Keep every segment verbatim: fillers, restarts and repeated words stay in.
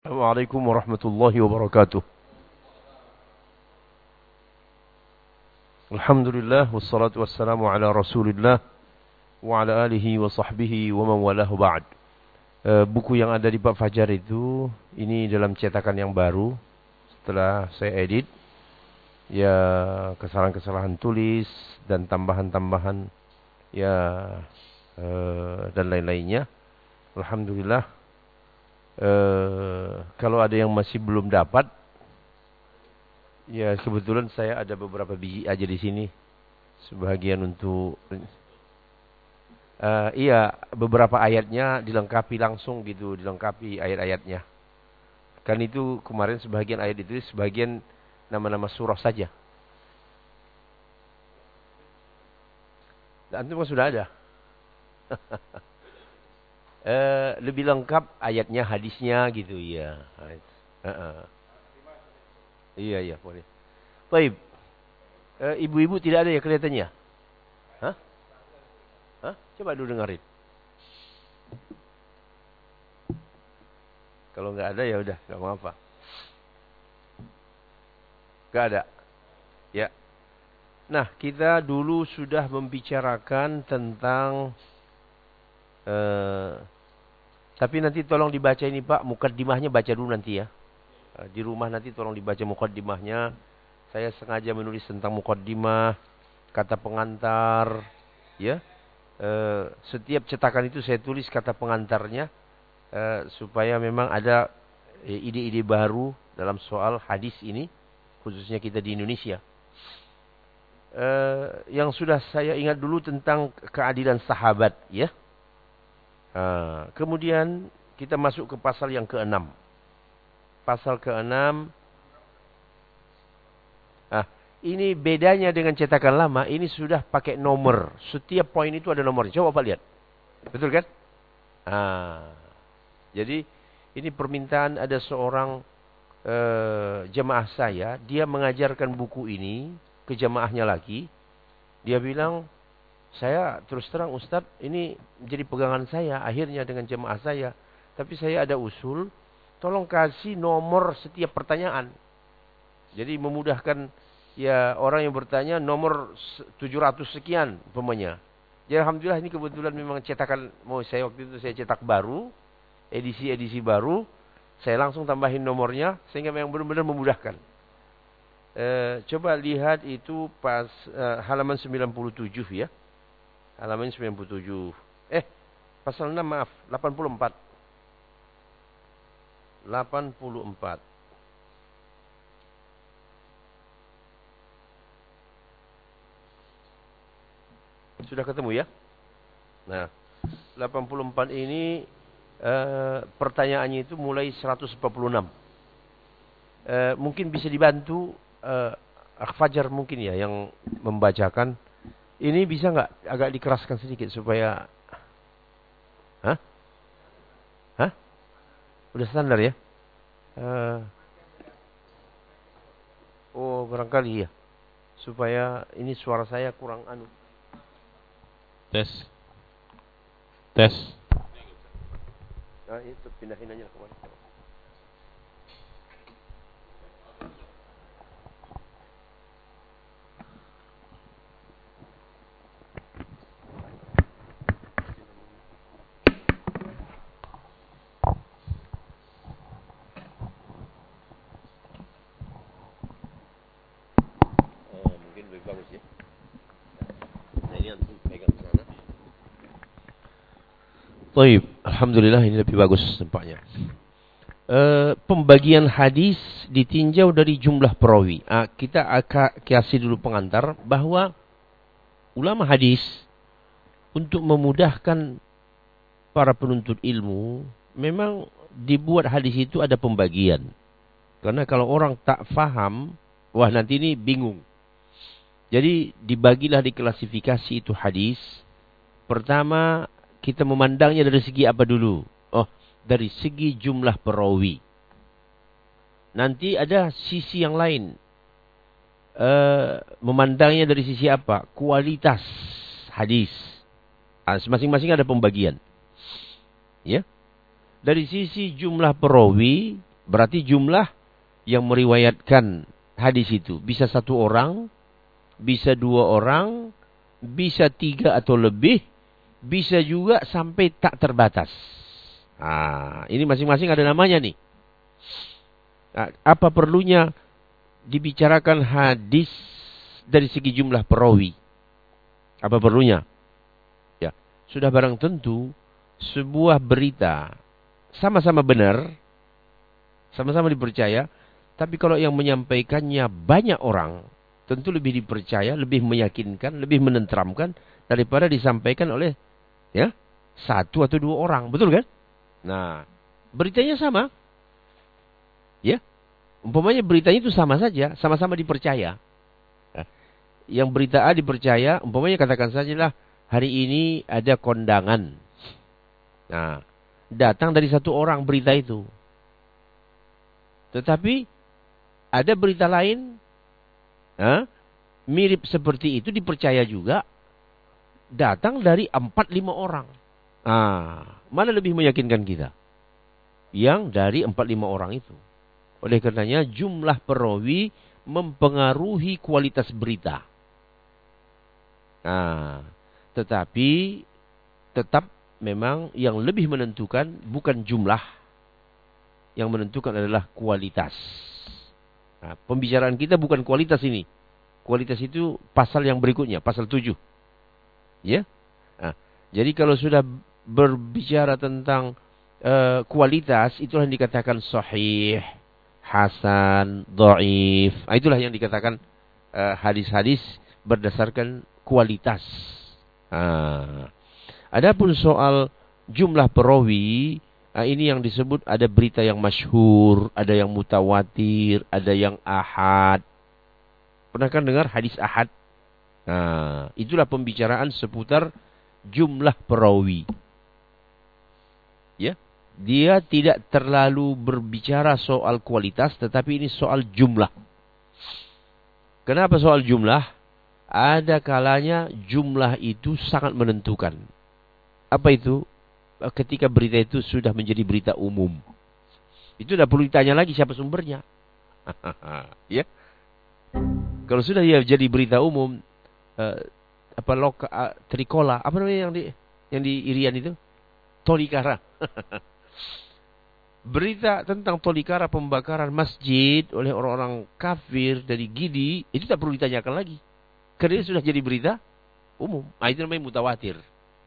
Assalamualaikum warahmatullahi wabarakatuh. Alhamdulillah wassalatu wassalamu ala Rasulillah wa ala alihi wa sahbihi wa man walahu ba'd. E, buku yang ada di Bab Fajar itu ini dalam cetakan yang baru setelah saya edit. Ya, kesalahan-kesalahan tulis dan tambahan-tambahan ya e, dan lain-lainnya. Alhamdulillah. Uh, kalau ada yang masih belum dapat, ya kebetulan saya ada beberapa biji aja di sini, sebagian untuk, uh, iya beberapa ayatnya dilengkapi langsung gitu, dilengkapi ayat-ayatnya. Kan itu kemarin sebagian ayat itu, sebagian nama-nama surah saja. Dan itu sudah ada. Uh, lebih lengkap ayatnya, hadisnya gitu ya. Uh -uh. Iya iya boleh. Baik. Uh, ibu-ibu tidak ada ya kelihatannya? Hah? Hah? Coba dulu dengarin. Kalau nggak ada ya udah, nggak apa-apa. Nggak ada. Ya. Nah, kita dulu sudah membicarakan tentang uh, tapi nanti tolong dibaca ini Pak, mukaddimahnya baca dulu nanti ya. Di rumah nanti tolong dibaca mukaddimahnya. Saya sengaja menulis tentang mukaddimah, kata pengantar, ya. E, setiap cetakan itu saya tulis kata pengantarnya, e, supaya memang ada ide-ide baru dalam soal hadis ini, khususnya kita di Indonesia. E, yang sudah saya ingat dulu tentang keadilan sahabat, ya. Nah, kemudian kita masuk ke pasal yang keenam. Pasal keenam. Ah, ini bedanya dengan cetakan lama. Ini sudah pakai nomor. Setiap poin itu ada nomornya. Coba Pak lihat. Betul kan? Ah, jadi ini permintaan ada seorang eh, jemaah saya. Dia mengajarkan buku ini ke jemaahnya lagi. Dia bilang, saya terus terang Ustadz, ini menjadi pegangan saya akhirnya dengan jemaah saya. Tapi saya ada usul, tolong kasih nomor setiap pertanyaan. Jadi memudahkan ya orang yang bertanya nomor tujuh ratus sekian umpamanya. Jadi alhamdulillah ini kebetulan memang cetakan, mau saya waktu itu saya cetak baru, edisi-edisi baru, saya langsung tambahin nomornya sehingga memang benar-benar memudahkan. E, coba lihat itu pas e, halaman sembilan puluh tujuh ya. Halaman sembilan puluh tujuh. Eh, pasal enam maaf, delapan puluh empat. delapan puluh empat. Sudah ketemu ya? Nah, delapan puluh empat ini eh, pertanyaannya itu mulai seratus empat puluh enam. Eh, mungkin bisa dibantu eh, Fajar mungkin ya yang membacakan. Ini bisa nggak agak dikeraskan sedikit supaya, hah? Hah? Udah standar ya? Uh, oh barangkali ya, supaya ini suara saya kurang anu. Tes, tes. Nah itu pindahin aja kemana? Bagus ya. Nah ini antum pegang sana. Baik, alhamdulillah ini lebih bagus nampaknya. E, pembagian hadis ditinjau dari jumlah perawi. Ah, kita akan kasih dulu pengantar bahwa ulama hadis untuk memudahkan para penuntut ilmu memang dibuat hadis itu ada pembagian. Karena kalau orang tak faham, wah nanti ini bingung. Jadi dibagilah diklasifikasi itu hadis. Pertama kita memandangnya dari segi apa dulu? Oh, dari segi jumlah perawi. Nanti ada sisi yang lain. Uh, memandangnya dari sisi apa? Kualitas hadis. Ah, masing-masing ada pembagian. Ya. Dari sisi jumlah perawi, Berarti jumlah yang meriwayatkan hadis itu bisa satu orang, bisa dua orang, bisa tiga atau lebih, bisa juga sampai tak terbatas. Nah, ini masing-masing ada namanya nih. Nah, apa perlunya dibicarakan hadis dari segi jumlah perawi? Apa perlunya? Ya, sudah barang tentu sebuah berita sama-sama benar, sama-sama dipercaya, tapi kalau yang menyampaikannya banyak orang, tentu lebih dipercaya, lebih meyakinkan, lebih menenteramkan daripada disampaikan oleh ya satu atau dua orang, betul kan? Nah, beritanya sama, ya, umpamanya beritanya itu sama saja, sama-sama dipercaya. Nah, yang berita A dipercaya, umpamanya katakan sajalah hari ini ada kondangan. Nah, datang dari satu orang berita itu. Tetapi ada berita lain, eh, mirip seperti itu dipercaya juga, datang dari empat lima orang. Nah, mana lebih meyakinkan kita? Yang dari empat lima orang itu. Oleh karenanya jumlah perawi mempengaruhi kualitas berita. Nah, tetapi tetap memang yang lebih menentukan bukan jumlah. Yang menentukan adalah kualitas. Nah, pembicaraan kita bukan kualitas ini. Kualitas itu pasal yang berikutnya, pasal tujuh. Ya. Nah, jadi kalau sudah berbicara tentang uh, kualitas, itulah yang dikatakan sahih, hasan, dhaif. Nah, itulah yang dikatakan uh, hadis-hadis berdasarkan kualitas. Nah, adapun soal jumlah perawi, nah, ini yang disebut ada berita yang masyhur, ada yang mutawatir, ada yang ahad. Pernah kan dengar hadis ahad? Nah, itulah pembicaraan seputar jumlah perawi. Ya, dia tidak terlalu berbicara soal kualitas, tetapi ini soal jumlah. Kenapa soal jumlah? Ada kalanya jumlah itu sangat menentukan. Apa itu? Ketika berita itu sudah menjadi berita umum. Itu tidak perlu ditanya lagi siapa sumbernya. Ya. Kalau sudah dia jadi berita umum, uh, apa loka, uh, trikola, apa namanya yang di yang di Irian itu? Tolikara. Berita tentang Tolikara, pembakaran masjid oleh orang-orang kafir dari Gidi, itu tak perlu ditanyakan lagi. Karena itu sudah jadi berita umum. Nah, itu namanya mutawatir.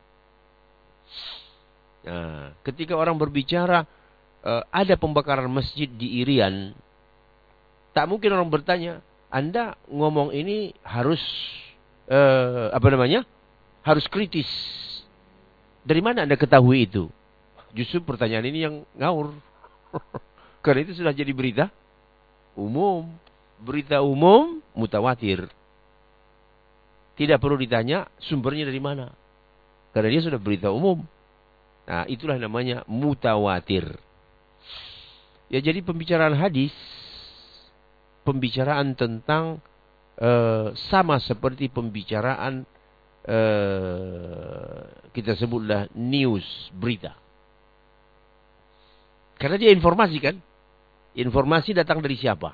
Nah, ketika orang berbicara uh, ada pembakaran masjid di Irian, tak mungkin orang bertanya, Anda ngomong ini harus uh, apa namanya? Harus kritis. Dari mana Anda ketahui itu? Justru pertanyaan ini yang ngawur. Karena itu sudah jadi berita umum. Berita umum mutawatir. Tidak perlu ditanya sumbernya dari mana. Karena dia sudah berita umum. Nah, itulah namanya mutawatir. Ya, jadi pembicaraan hadis, pembicaraan tentang uh, sama seperti pembicaraan uh, kita sebutlah news, berita. Karena dia informasi kan. Informasi datang dari siapa?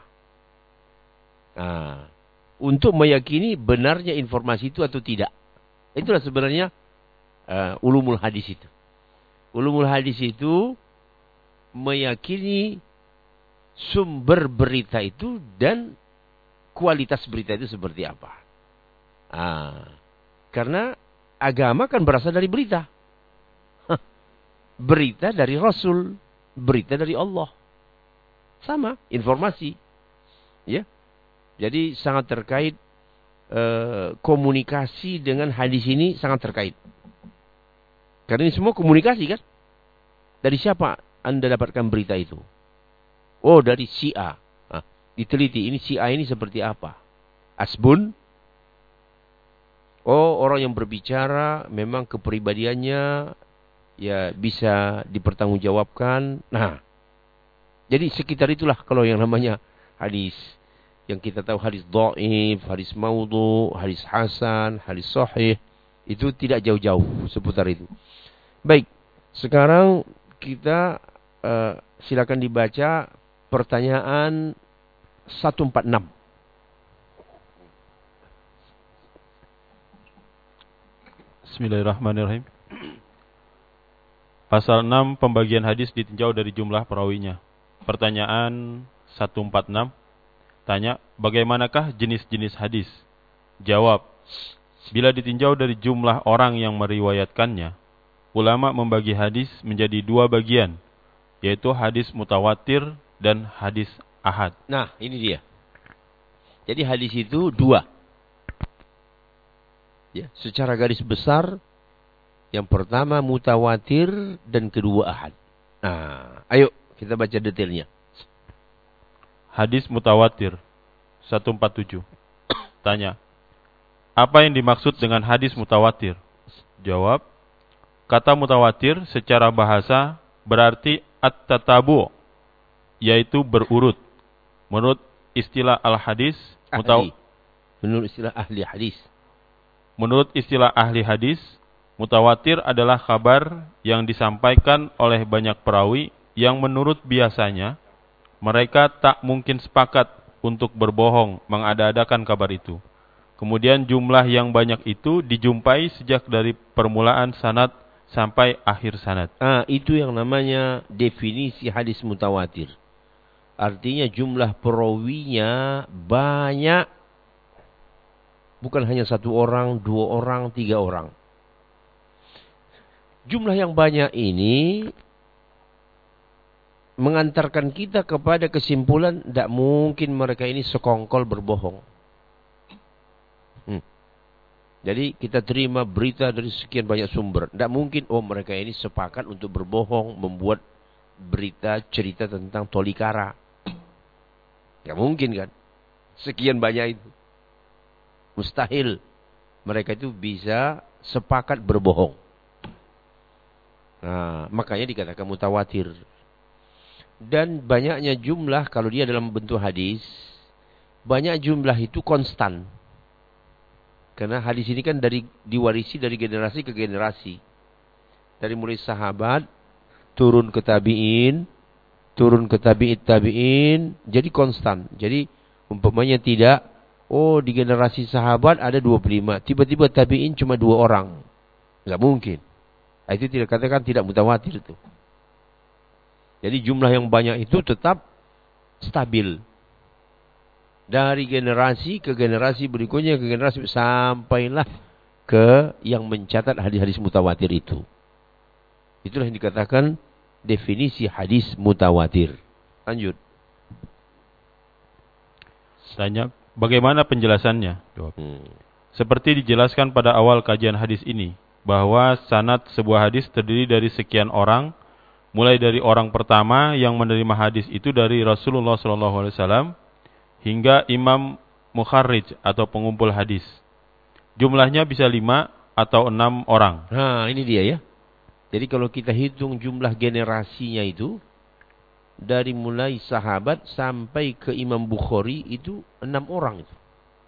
Nah, untuk meyakini benarnya informasi itu atau tidak. Itulah sebenarnya uh, ulumul hadis itu. Ulumul hadis itu meyakini sumber berita itu dan kualitas berita itu seperti apa. Ah, karena agama kan berasal dari berita. Berita dari Rasul, berita dari Allah. Sama, informasi. Ya. Jadi sangat terkait eh, komunikasi dengan hadis ini sangat terkait. Karena ini semua komunikasi kan. Dari siapa Anda dapatkan berita itu? Oh, dari si A. Nah, diteliti ini si A ini seperti apa? Asbun. Oh, orang yang berbicara memang kepribadiannya ya bisa dipertanggungjawabkan. Nah, jadi sekitar itulah kalau yang namanya hadis. Yang kita tahu hadis dhaif, hadis maudhu, hadis hasan, hadis sahih. Itu tidak jauh-jauh seputar itu. Baik, sekarang kita uh, silakan dibaca pertanyaan seratus empat puluh enam. Bismillahirrahmanirrahim. Pasal enam, pembagian hadis ditinjau dari jumlah perawinya. Pertanyaan seratus empat puluh enam. Tanya, bagaimanakah jenis-jenis hadis? Jawab, bila ditinjau dari jumlah orang yang meriwayatkannya, ulama membagi hadis menjadi dua bagian, yaitu hadis mutawatir dan hadis ahad. Nah, ini dia. Jadi hadis itu dua. Ya, secara garis besar, yang pertama mutawatir dan kedua ahad. Nah, ayo kita baca detailnya. Hadis mutawatir seratus empat puluh tujuh. Tanya, apa yang dimaksud dengan hadis mutawatir? Jawab, kata mutawatir secara bahasa berarti at-tatabu, yaitu berurut. Menurut istilah al-hadis, mutaw... menurut istilah ahli hadis. Menurut istilah ahli hadis, mutawatir adalah kabar yang disampaikan oleh banyak perawi yang menurut biasanya mereka tak mungkin sepakat untuk berbohong mengada-adakan kabar itu. Kemudian jumlah yang banyak itu dijumpai sejak dari permulaan sanad sampai akhir sanad. Ah, itu yang namanya definisi hadis mutawatir. Artinya jumlah perawinya banyak. Bukan hanya satu orang, dua orang, tiga orang. Jumlah yang banyak ini mengantarkan kita kepada kesimpulan tidak mungkin mereka ini sekongkol berbohong. Hmm. Jadi kita terima berita dari sekian banyak sumber. Tidak mungkin oh mereka ini sepakat untuk berbohong, membuat berita cerita tentang tolikara. Tidak mungkin kan? Sekian banyak itu. Mustahil mereka itu bisa sepakat berbohong. Nah, makanya dikatakan mutawatir. Dan banyaknya jumlah kalau dia dalam bentuk hadis, banyak jumlah itu konstan. Karena hadis ini kan dari diwarisi dari generasi ke generasi. Dari mulai sahabat turun ke tabi'in, turun ke tabi'it tabi'in, jadi konstan. Jadi umpamanya tidak oh, di generasi sahabat ada dua puluh lima. Tiba-tiba tabi'in cuma dua orang. Enggak mungkin. Itu tidak katakan tidak mutawatir itu. Jadi jumlah yang banyak itu tetap stabil. Dari generasi ke generasi berikutnya ke generasi sampailah ke yang mencatat hadis-hadis mutawatir itu. Itulah yang dikatakan definisi hadis mutawatir. Lanjut. Tanya, bagaimana penjelasannya? Jawab. Hmm. Seperti dijelaskan pada awal kajian hadis ini, bahwa sanad sebuah hadis terdiri dari sekian orang, mulai dari orang pertama yang menerima hadis itu dari Rasulullah shallallahu alaihi wasallam hingga imam mukharrij atau pengumpul hadis. Jumlahnya bisa lima atau enam orang. Nah, ini dia ya. Jadi kalau kita hitung jumlah generasinya itu, dari mulai sahabat sampai ke Imam Bukhari itu enam orang itu.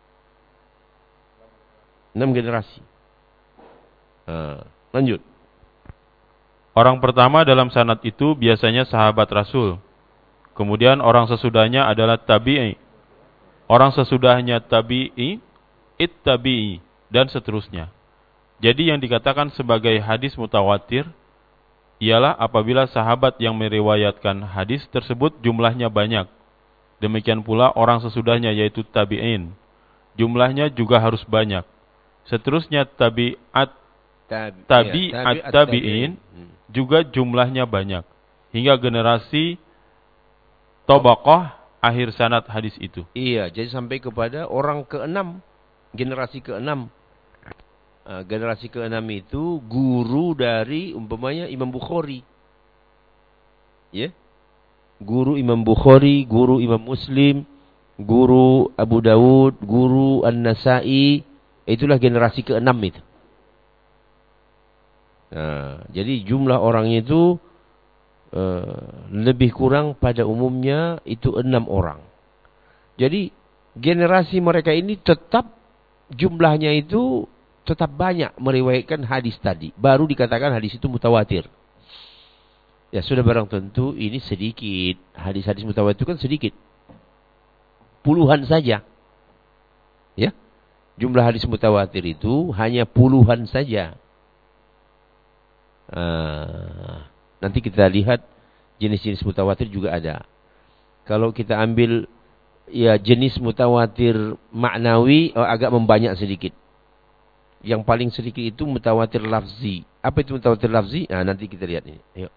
Enam generasi. Nah, lanjut. Orang pertama dalam sanad itu biasanya sahabat Rasul. Kemudian orang sesudahnya adalah tabi'i. Orang sesudahnya tabi'i, it-tabi'i, dan seterusnya. Jadi yang dikatakan sebagai hadis mutawatir ialah apabila sahabat yang meriwayatkan hadis tersebut jumlahnya banyak. Demikian pula orang sesudahnya yaitu tabi'in. Jumlahnya juga harus banyak. Seterusnya tabi'at tabi'at tabi'in juga jumlahnya banyak. Hingga generasi tabaqah akhir sanad hadis itu. Iya, jadi sampai kepada orang keenam, generasi keenam. Uh, generasi keenam itu guru dari umpamanya Imam Bukhari. Ya. Yeah. Guru Imam Bukhari, guru Imam Muslim, guru Abu Dawud, guru An-Nasa'i, itulah generasi keenam itu. Nah, jadi jumlah orangnya itu uh, lebih kurang pada umumnya itu enam orang. Jadi generasi mereka ini tetap jumlahnya itu tetap banyak meriwayatkan hadis tadi. Baru dikatakan hadis itu mutawatir. Ya sudah barang tentu ini sedikit. Hadis-hadis mutawatir itu kan sedikit. Puluhan saja. Ya. Jumlah hadis mutawatir itu hanya puluhan saja. Nah, nanti kita lihat jenis-jenis mutawatir juga ada. Kalau kita ambil ya jenis mutawatir maknawi oh, agak membanyak sedikit. Yang paling sedikit itu mutawatir lafzi. Apa itu mutawatir lafzi? Nah, nanti kita lihat ini. Ayo.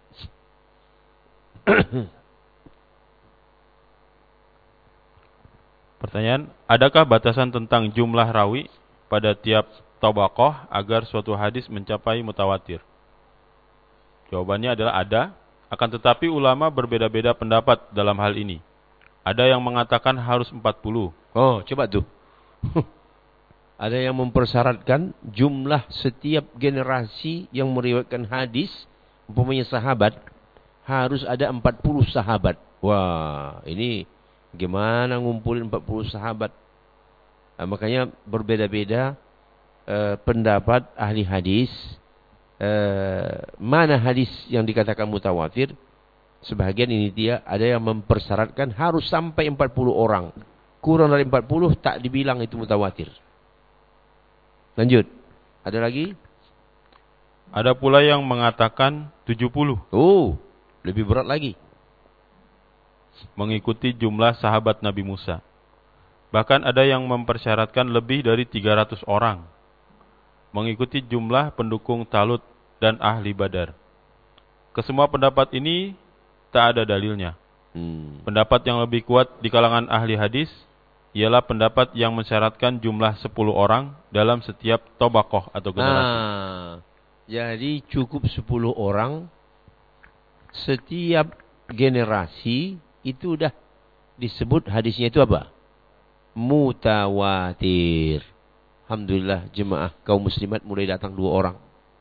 Pertanyaan, adakah batasan tentang jumlah rawi pada tiap tabaqah agar suatu hadis mencapai mutawatir? Jawabannya adalah ada, akan tetapi ulama berbeda-beda pendapat dalam hal ini. Ada yang mengatakan harus empat puluh. Oh, coba tuh. Ada yang mempersyaratkan jumlah setiap generasi yang meriwayatkan hadis, umpamanya sahabat, harus ada empat puluh sahabat. Wah, ini gimana ngumpulin empat puluh sahabat? Nah, makanya berbeda-beda eh, pendapat ahli hadis. Eh, mana hadis yang dikatakan mutawatir? Sebagian ini dia ada yang mempersyaratkan harus sampai empat puluh orang. Kurang dari empat puluh tak dibilang itu mutawatir. Lanjut. Ada lagi? Ada pula yang mengatakan tujuh puluh. Oh, lebih berat lagi. Mengikuti jumlah sahabat Nabi Musa. Bahkan ada yang mempersyaratkan lebih dari tiga ratus orang. Mengikuti jumlah pendukung Talut dan ahli Badar. Kesemua pendapat ini tak ada dalilnya. Hmm. Pendapat yang lebih kuat di kalangan ahli hadis ialah pendapat yang mensyaratkan jumlah sepuluh orang dalam setiap tabaqah atau generasi. Ah, jadi cukup sepuluh orang setiap generasi itu udah disebut hadisnya itu apa? Mutawatir. Alhamdulillah jemaah kaum muslimat mulai datang dua orang.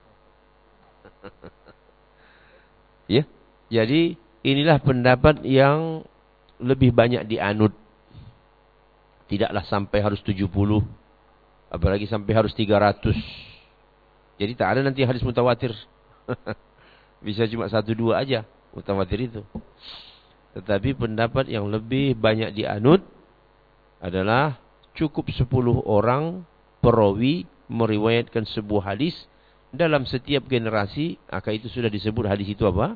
Ya, jadi inilah pendapat yang lebih banyak dianut. Tidaklah sampai harus tujuh puluh, apalagi sampai harus tiga ratus. Jadi tak ada nanti hadis mutawatir. Bisa cuma satu dua aja mutawatir itu. Tetapi pendapat yang lebih banyak dianut adalah cukup sepuluh orang perawi meriwayatkan sebuah hadis dalam setiap generasi, maka itu sudah disebut hadis itu apa?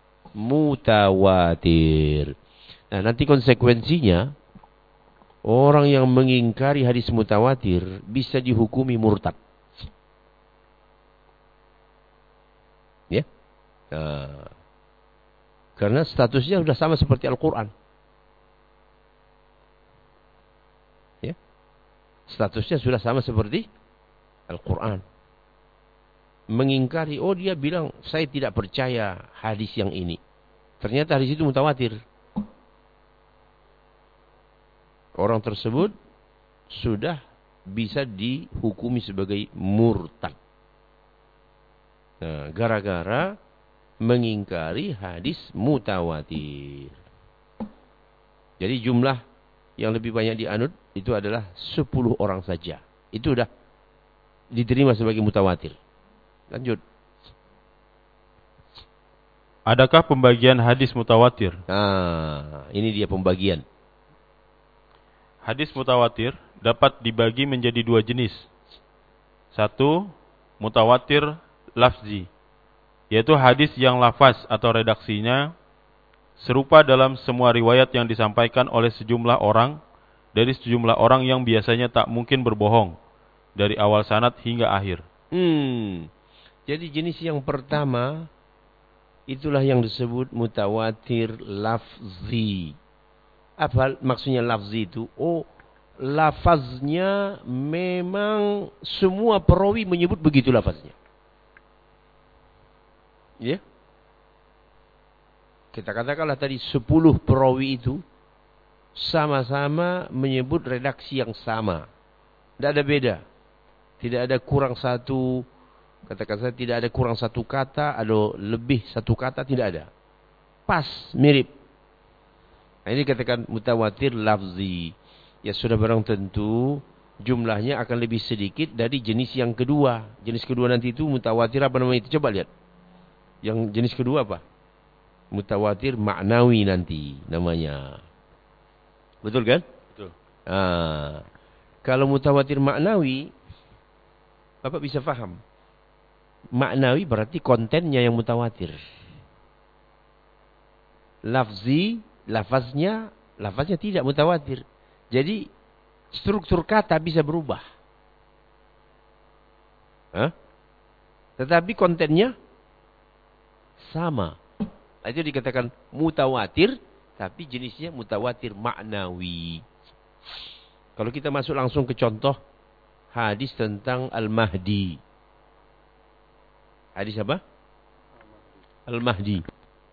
Mutawatir. Nah, nanti konsekuensinya orang yang mengingkari hadis mutawatir bisa dihukumi murtad. Ya. Nah, karena statusnya sudah sama seperti Al-Quran. Ya. Statusnya sudah sama seperti Al-Quran. Mengingkari, oh dia bilang saya tidak percaya hadis yang ini. Ternyata hadis itu mutawatir. Orang tersebut sudah bisa dihukumi sebagai murtad. Nah, gara-gara mengingkari hadis mutawatir. Jadi jumlah yang lebih banyak dianut itu adalah sepuluh orang saja. Itu sudah diterima sebagai mutawatir. Lanjut. Adakah pembagian hadis mutawatir? Nah, ini dia pembagian. Hadis mutawatir dapat dibagi menjadi dua jenis. Satu, mutawatir lafzi, yaitu hadis yang lafaz atau redaksinya serupa dalam semua riwayat yang disampaikan oleh sejumlah orang dari sejumlah orang yang biasanya tak mungkin berbohong dari awal sanad hingga akhir. Hmm. Jadi jenis yang pertama itulah yang disebut mutawatir lafzi. Apa maksudnya lafzi itu? Oh, lafaznya memang semua perawi menyebut begitu lafaznya. Ya. Kita katakanlah tadi sepuluh perawi itu sama-sama menyebut redaksi yang sama. Tidak ada beda. Tidak ada kurang satu, katakan saya tidak ada kurang satu kata, ada lebih satu kata, tidak ada. Pas, mirip. Nah, ini katakan mutawatir lafzi. Ya sudah barang tentu jumlahnya akan lebih sedikit dari jenis yang kedua. Jenis kedua nanti itu mutawatir apa namanya itu? Coba lihat. Yang jenis kedua apa? Mutawatir maknawi nanti namanya. Betul kan? Betul. Ah, kalau mutawatir maknawi, Bapak bisa paham. Maknawi berarti kontennya yang mutawatir. Lafzi, lafaznya, lafaznya tidak mutawatir. Jadi struktur kata bisa berubah. Hah? Tetapi kontennya sama. Itu dikatakan mutawatir, tapi jenisnya mutawatir maknawi. Kalau kita masuk langsung ke contoh hadis tentang Al-Mahdi. Hadis apa? Al-Mahdi.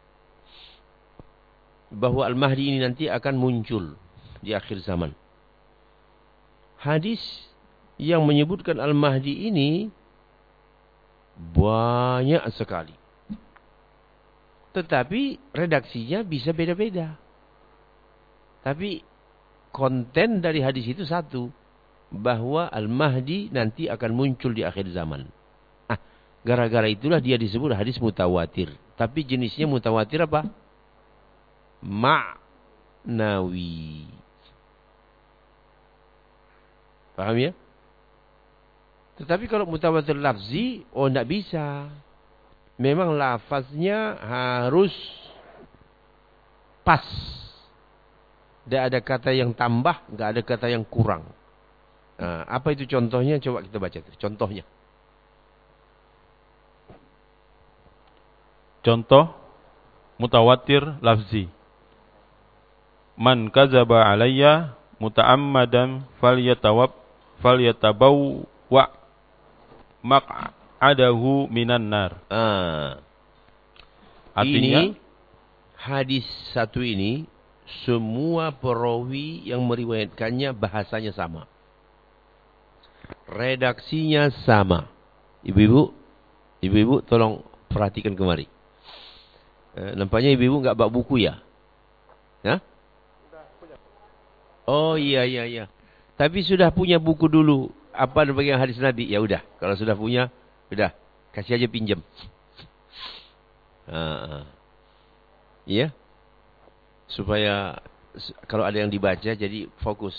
Bahwa Al-Mahdi ini nanti akan muncul di akhir zaman. Hadis yang menyebutkan Al-Mahdi ini banyak sekali. Tetapi redaksinya bisa beda-beda. Tapi konten dari hadis itu satu. Bahwa Al-Mahdi nanti akan muncul di akhir zaman. Ah, gara-gara itulah dia disebut hadis mutawatir. Tapi jenisnya mutawatir apa? Ma'nawi. Paham ya? Tetapi kalau mutawatir lafzi, oh tidak bisa. Memang lafaznya harus pas. Tidak ada kata yang tambah, tidak ada kata yang kurang. Nah, apa itu contohnya? Coba kita baca. Contohnya. Contoh mutawatir lafzi. Man kadzaba alayya muta'ammadan falyatawab falyatabawwa maq'adahu minan nar. Ah. Artinya, ini hadis satu ini semua perawi yang meriwayatkannya bahasanya sama. Redaksinya sama. Ibu-ibu, ibu-ibu tolong perhatikan kemari. Eh, nampaknya ibu-ibu enggak bawa buku ya? Hah? Oh iya iya iya. Tapi sudah punya buku dulu apa bagian hadis Nabi? Ya udah, kalau sudah punya, udah kasih aja pinjam. Uh, iya. Supaya kalau ada yang dibaca jadi fokus.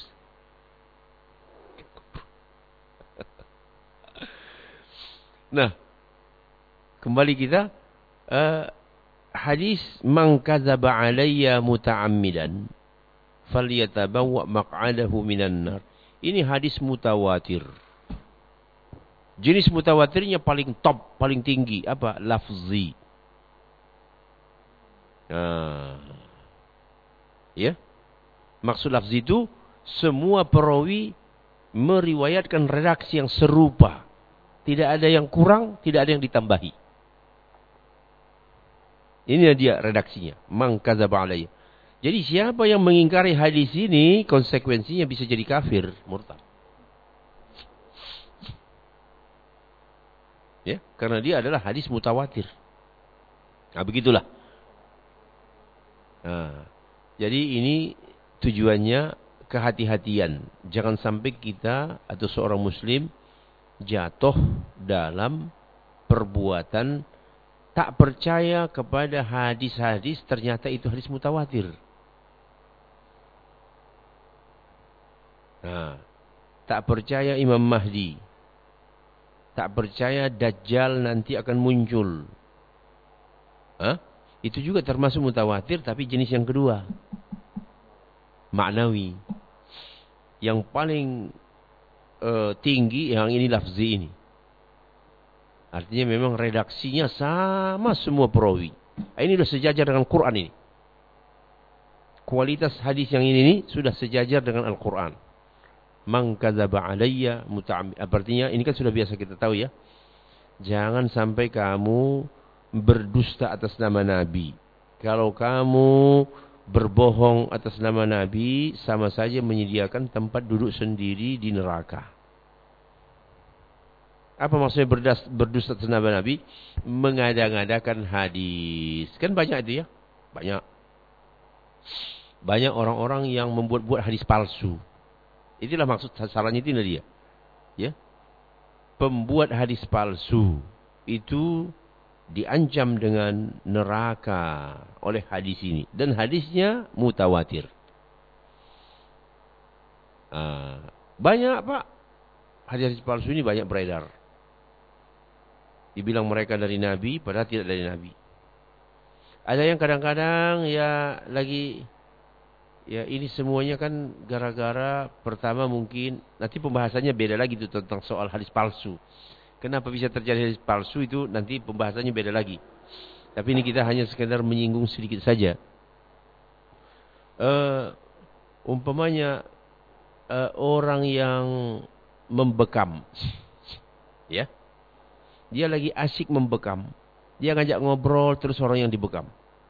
Nah, kembali kita uh, hadis man kadzaba alayya muta'ammidan falyatabawwa maq'adahu minan nar. Ini hadis mutawatir. Jenis mutawatirnya paling top, paling tinggi apa? Lafzi. Nah, ya. Maksud lafzi itu semua perawi meriwayatkan redaksi yang serupa. Tidak ada yang kurang, tidak ada yang ditambahi. Ini dia redaksinya. Man kadzaba alayya. Jadi siapa yang mengingkari hadis ini, konsekuensinya bisa jadi kafir, murtad. Ya, karena dia adalah hadis mutawatir. Nah, begitulah. Nah, jadi ini tujuannya kehati-hatian. Jangan sampai kita atau seorang muslim jatuh dalam perbuatan tak percaya kepada hadis-hadis, ternyata itu hadis mutawatir. Nah, tak percaya Imam Mahdi, tak percaya Dajjal nanti akan muncul. Hah? Itu juga termasuk mutawatir, tapi jenis yang kedua, maknawi. Yang paling uh, tinggi yang ini lafzi ini. Artinya memang redaksinya sama semua perawi. Ini sudah sejajar dengan Quran ini. Kualitas hadis yang ini, ini sudah sejajar dengan Al-Quran. Man kadzaba alayya muta'ammid. Artinya ini kan sudah biasa kita tahu ya. Jangan sampai kamu berdusta atas nama Nabi. Kalau kamu berbohong atas nama Nabi, sama saja menyediakan tempat duduk sendiri di neraka. Apa maksudnya berdas, berdusta atas nama Nabi? Mengada-ngadakan hadis. Kan banyak itu ya. Banyak. Banyak orang-orang yang membuat-buat hadis palsu. Itulah maksud sasarannya itu dia. Ya. Pembuat hadis palsu itu diancam dengan neraka oleh hadis ini. Dan hadisnya mutawatir. Uh, banyak Pak. Hadis-hadis palsu ini banyak beredar. Dibilang mereka dari Nabi, padahal tidak dari Nabi. Ada yang kadang-kadang ya lagi, ya ini semuanya kan gara-gara pertama mungkin, nanti pembahasannya beda lagi itu tentang soal hadis palsu. Kenapa bisa terjadi hadis palsu itu nanti pembahasannya beda lagi. Tapi ini kita hanya sekedar menyinggung sedikit saja. Uh, umpamanya uh, orang yang membekam, ya, dia lagi asyik membekam, dia ngajak ngobrol terus orang yang dibekam.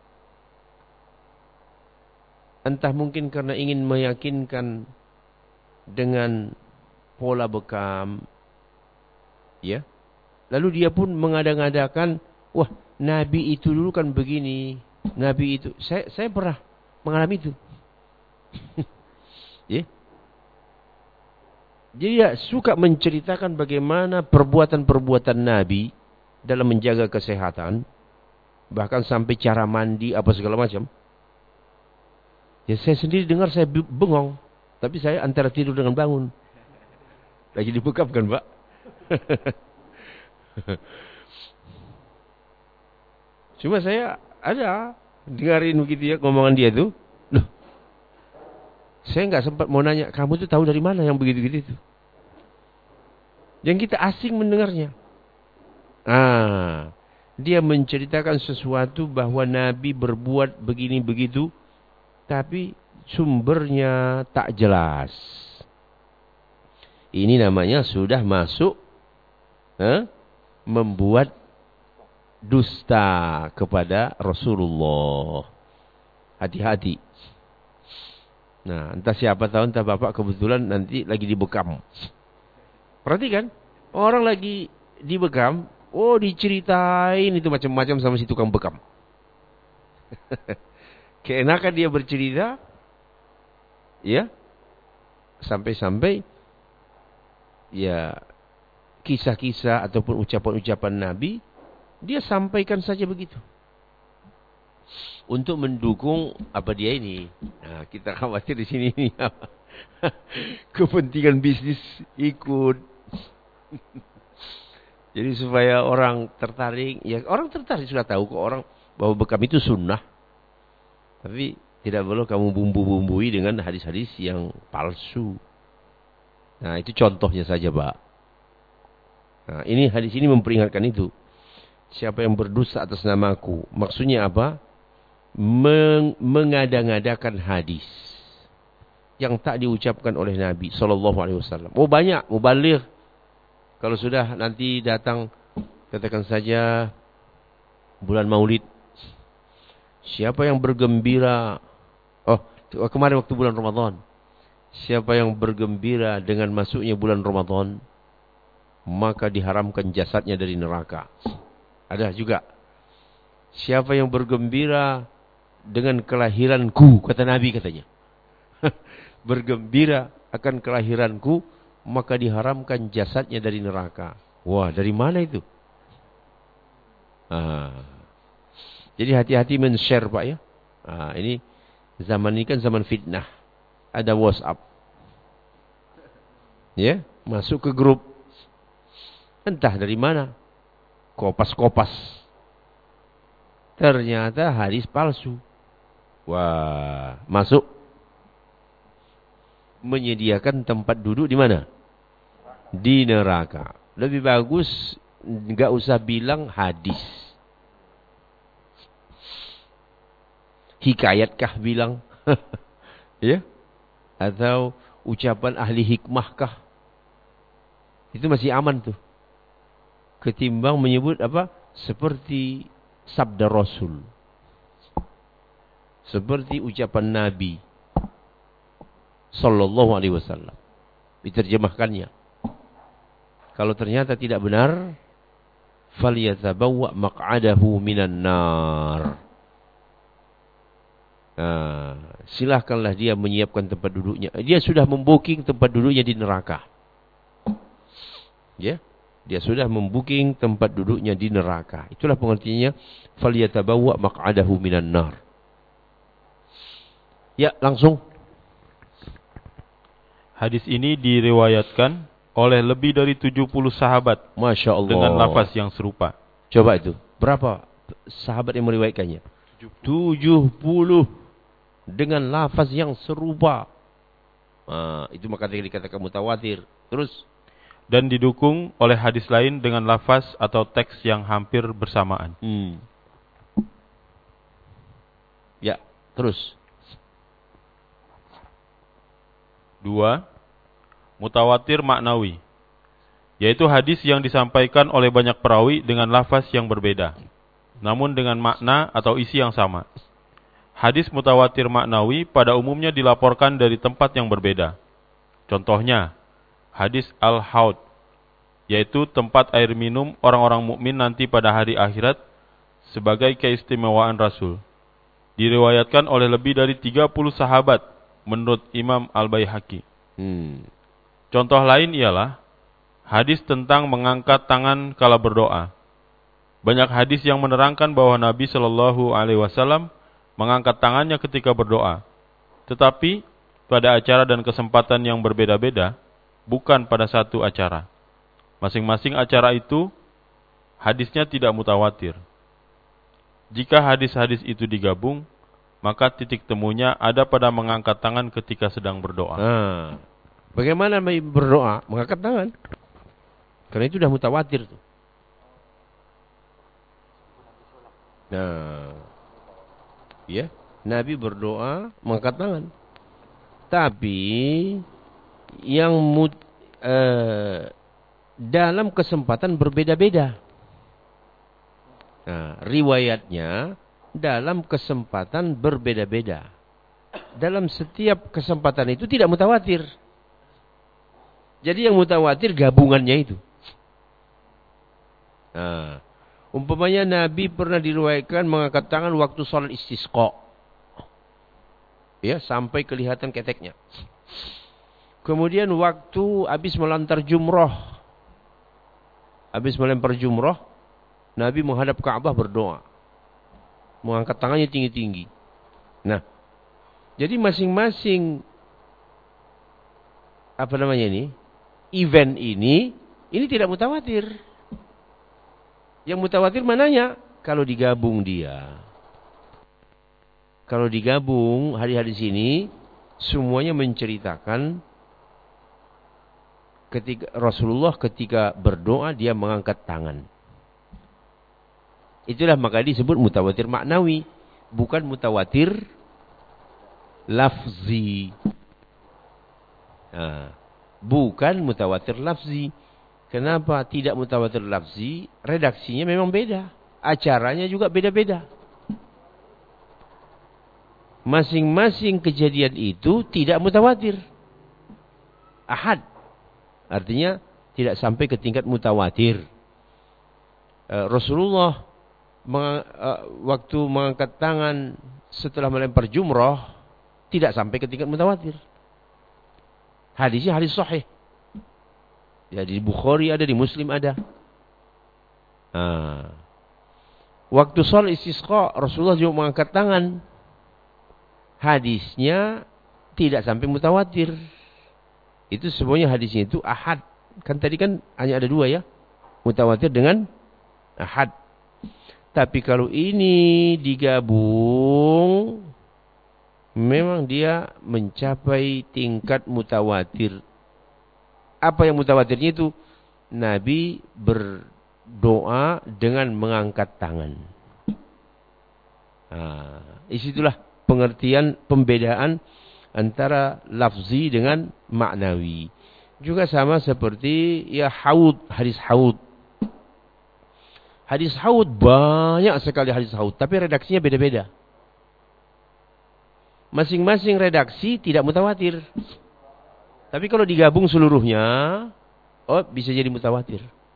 Entah mungkin karena ingin meyakinkan dengan pola bekam, ya. Lalu dia pun mengada-ngadakan, wah Nabi itu dulu kan begini, Nabi itu, saya saya pernah mengalami itu, ya. Jadi dia suka menceritakan bagaimana perbuatan-perbuatan Nabi dalam menjaga kesehatan, bahkan sampai cara mandi apa segala macam. Ya saya sendiri dengar saya bengong, tapi saya antara tidur dengan bangun. Lagi dibekap kan Pak? Cuma saya ada dengarin begitu ya ngomongan dia tuh. Loh, saya nggak sempat mau nanya, kamu tuh tahu dari mana yang begitu-gitu itu? Yang kita asing mendengarnya. Ah, dia menceritakan sesuatu bahwa Nabi berbuat begini begitu, tapi sumbernya tak jelas. Ini namanya sudah masuk eh, membuat dusta kepada Rasulullah. Hati-hati. Nah, entah siapa tahu, entah bapak kebetulan nanti lagi dibekam. Perhatikan, orang lagi dibekam, oh diceritain itu macam-macam sama si tukang bekam. Keenakan dia bercerita, ya, sampai-sampai, ya, kisah-kisah ataupun ucapan-ucapan Nabi, dia sampaikan saja begitu. Untuk mendukung apa dia ini. Nah, kita khawatir di sini ini kepentingan bisnis ikut. Jadi supaya orang tertarik, ya orang tertarik sudah tahu kok orang bahwa bekam itu sunnah. Tapi tidak perlu kamu bumbu-bumbui dengan hadis-hadis yang palsu. Nah, itu contohnya saja, Pak. Nah, ini hadis ini memperingatkan itu. Siapa yang berdusta atas namaku, maksudnya apa? Meng mengada-ngadakan hadis yang tak diucapkan oleh Nabi sallallahu alaihi wasallam. Oh banyak mubaligh. Kalau sudah nanti datang, katakan saja bulan Maulid. Siapa yang bergembira? Oh, kemarin waktu bulan Ramadan. Siapa yang bergembira dengan masuknya bulan Ramadan, maka diharamkan jasadnya dari neraka. Ada juga. Siapa yang bergembira dengan kelahiranku, kata Nabi katanya. Bergembira akan kelahiranku, maka diharamkan jasadnya dari neraka. Wah, dari mana itu? Ah. Jadi hati-hati men-share Pak ya. Ah, ini zaman ini kan zaman fitnah. Ada WhatsApp. Ya, masuk ke grup. Entah dari mana. Kopas-kopas. Ternyata hadis palsu. Wah, masuk. Menyediakan tempat duduk di mana? Di neraka. Lebih bagus enggak usah bilang hadis. Hikayatkah bilang? Ya? Atau ucapan ahli hikmahkah? Itu masih aman tuh. Ketimbang menyebut apa? Seperti sabda Rasul. Seperti ucapan Nabi sallallahu alaihi wasallam. Diterjemahkannya. Kalau ternyata tidak benar, falyatabawwa maq'adahu minan nar. Nah, silahkanlah dia menyiapkan tempat duduknya. Dia sudah membooking tempat duduknya di neraka. Ya. Dia sudah membuking tempat duduknya di neraka. Itulah pengertiannya falyatabawwa maq'adahu minan nar. Ya, langsung. Hadis ini diriwayatkan oleh lebih dari tujuh puluh sahabat. Masya Allah. Dengan lafaz yang serupa. Coba itu. Berapa sahabat yang meriwayatkannya? tujuh puluh. Dengan lafaz yang serupa. Nah, itu maka dikatakan mutawatir. Terus. Dan didukung oleh hadis lain dengan lafaz atau teks yang hampir bersamaan. Hmm. Ya, terus. Dua, mutawatir maknawi, yaitu hadis yang disampaikan oleh banyak perawi dengan lafaz yang berbeda, namun dengan makna atau isi yang sama. Hadis mutawatir maknawi pada umumnya dilaporkan dari tempat yang berbeda. Contohnya, hadis Al-Haud, yaitu tempat air minum orang-orang mukmin nanti pada hari akhirat sebagai keistimewaan Rasul. Diriwayatkan oleh lebih dari tiga puluh sahabat menurut Imam Al-Baihaqi. Hmm. Contoh lain ialah hadis tentang mengangkat tangan kala berdoa. Banyak hadis yang menerangkan bahwa Nabi Shallallahu Alaihi Wasallam mengangkat tangannya ketika berdoa. Tetapi pada acara dan kesempatan yang berbeda-beda, bukan pada satu acara. Masing-masing acara itu hadisnya tidak mutawatir. Jika hadis-hadis itu digabung, maka titik temunya ada pada mengangkat tangan ketika sedang berdoa. Nah, bagaimana berdoa? Mengangkat tangan. Karena itu sudah mutawatir tuh. Nah, ya, Nabi berdoa mengangkat tangan. Tapi yang mut, eh, dalam kesempatan berbeda-beda. Nah, riwayatnya dalam kesempatan berbeda-beda. Dalam setiap kesempatan itu tidak mutawatir. Jadi yang mutawatir gabungannya itu. Nah, umpamanya Nabi pernah diriwayatkan mengangkat tangan waktu salat istisqa. Ya, sampai kelihatan keteknya. Kemudian waktu habis melontar jumroh. Habis melempar jumroh, Nabi menghadap Ka'bah berdoa. Mengangkat tangannya tinggi-tinggi. Nah, jadi masing-masing apa namanya ini? Event ini, ini tidak mutawatir. Yang mutawatir mananya? Kalau digabung dia. Kalau digabung hari-hari sini, semuanya menceritakan ketika Rasulullah ketika berdoa dia mengangkat tangan. Itulah maka disebut mutawatir maknawi, bukan mutawatir lafzi. Nah, bukan mutawatir lafzi. Kenapa tidak mutawatir lafzi? Redaksinya memang beda, acaranya juga beda-beda. Masing-masing kejadian itu tidak mutawatir. Ahad, artinya tidak sampai ke tingkat mutawatir. Rasulullah Meng, uh, waktu mengangkat tangan setelah melempar jumroh tidak sampai ke tingkat mutawatir. Hadisnya hadis sahih. Ya, di Bukhari ada, di Muslim ada. Nah, waktu salat istisqa Rasulullah juga mengangkat tangan. Hadisnya tidak sampai mutawatir. Itu semuanya hadisnya itu ahad. Kan tadi kan hanya ada dua ya. Mutawatir dengan ahad. Tapi kalau ini digabung, memang dia mencapai tingkat mutawatir. Apa yang mutawatirnya itu? Nabi berdoa dengan mengangkat tangan. Nah, disitulah pengertian pembedaan antara lafzi dengan maknawi. Juga sama seperti ya haud, hadis haud. Hadis haud banyak sekali hadis haud, tapi redaksinya beda-beda. Masing-masing redaksi tidak mutawatir. Tapi kalau digabung seluruhnya, oh bisa jadi mutawatir.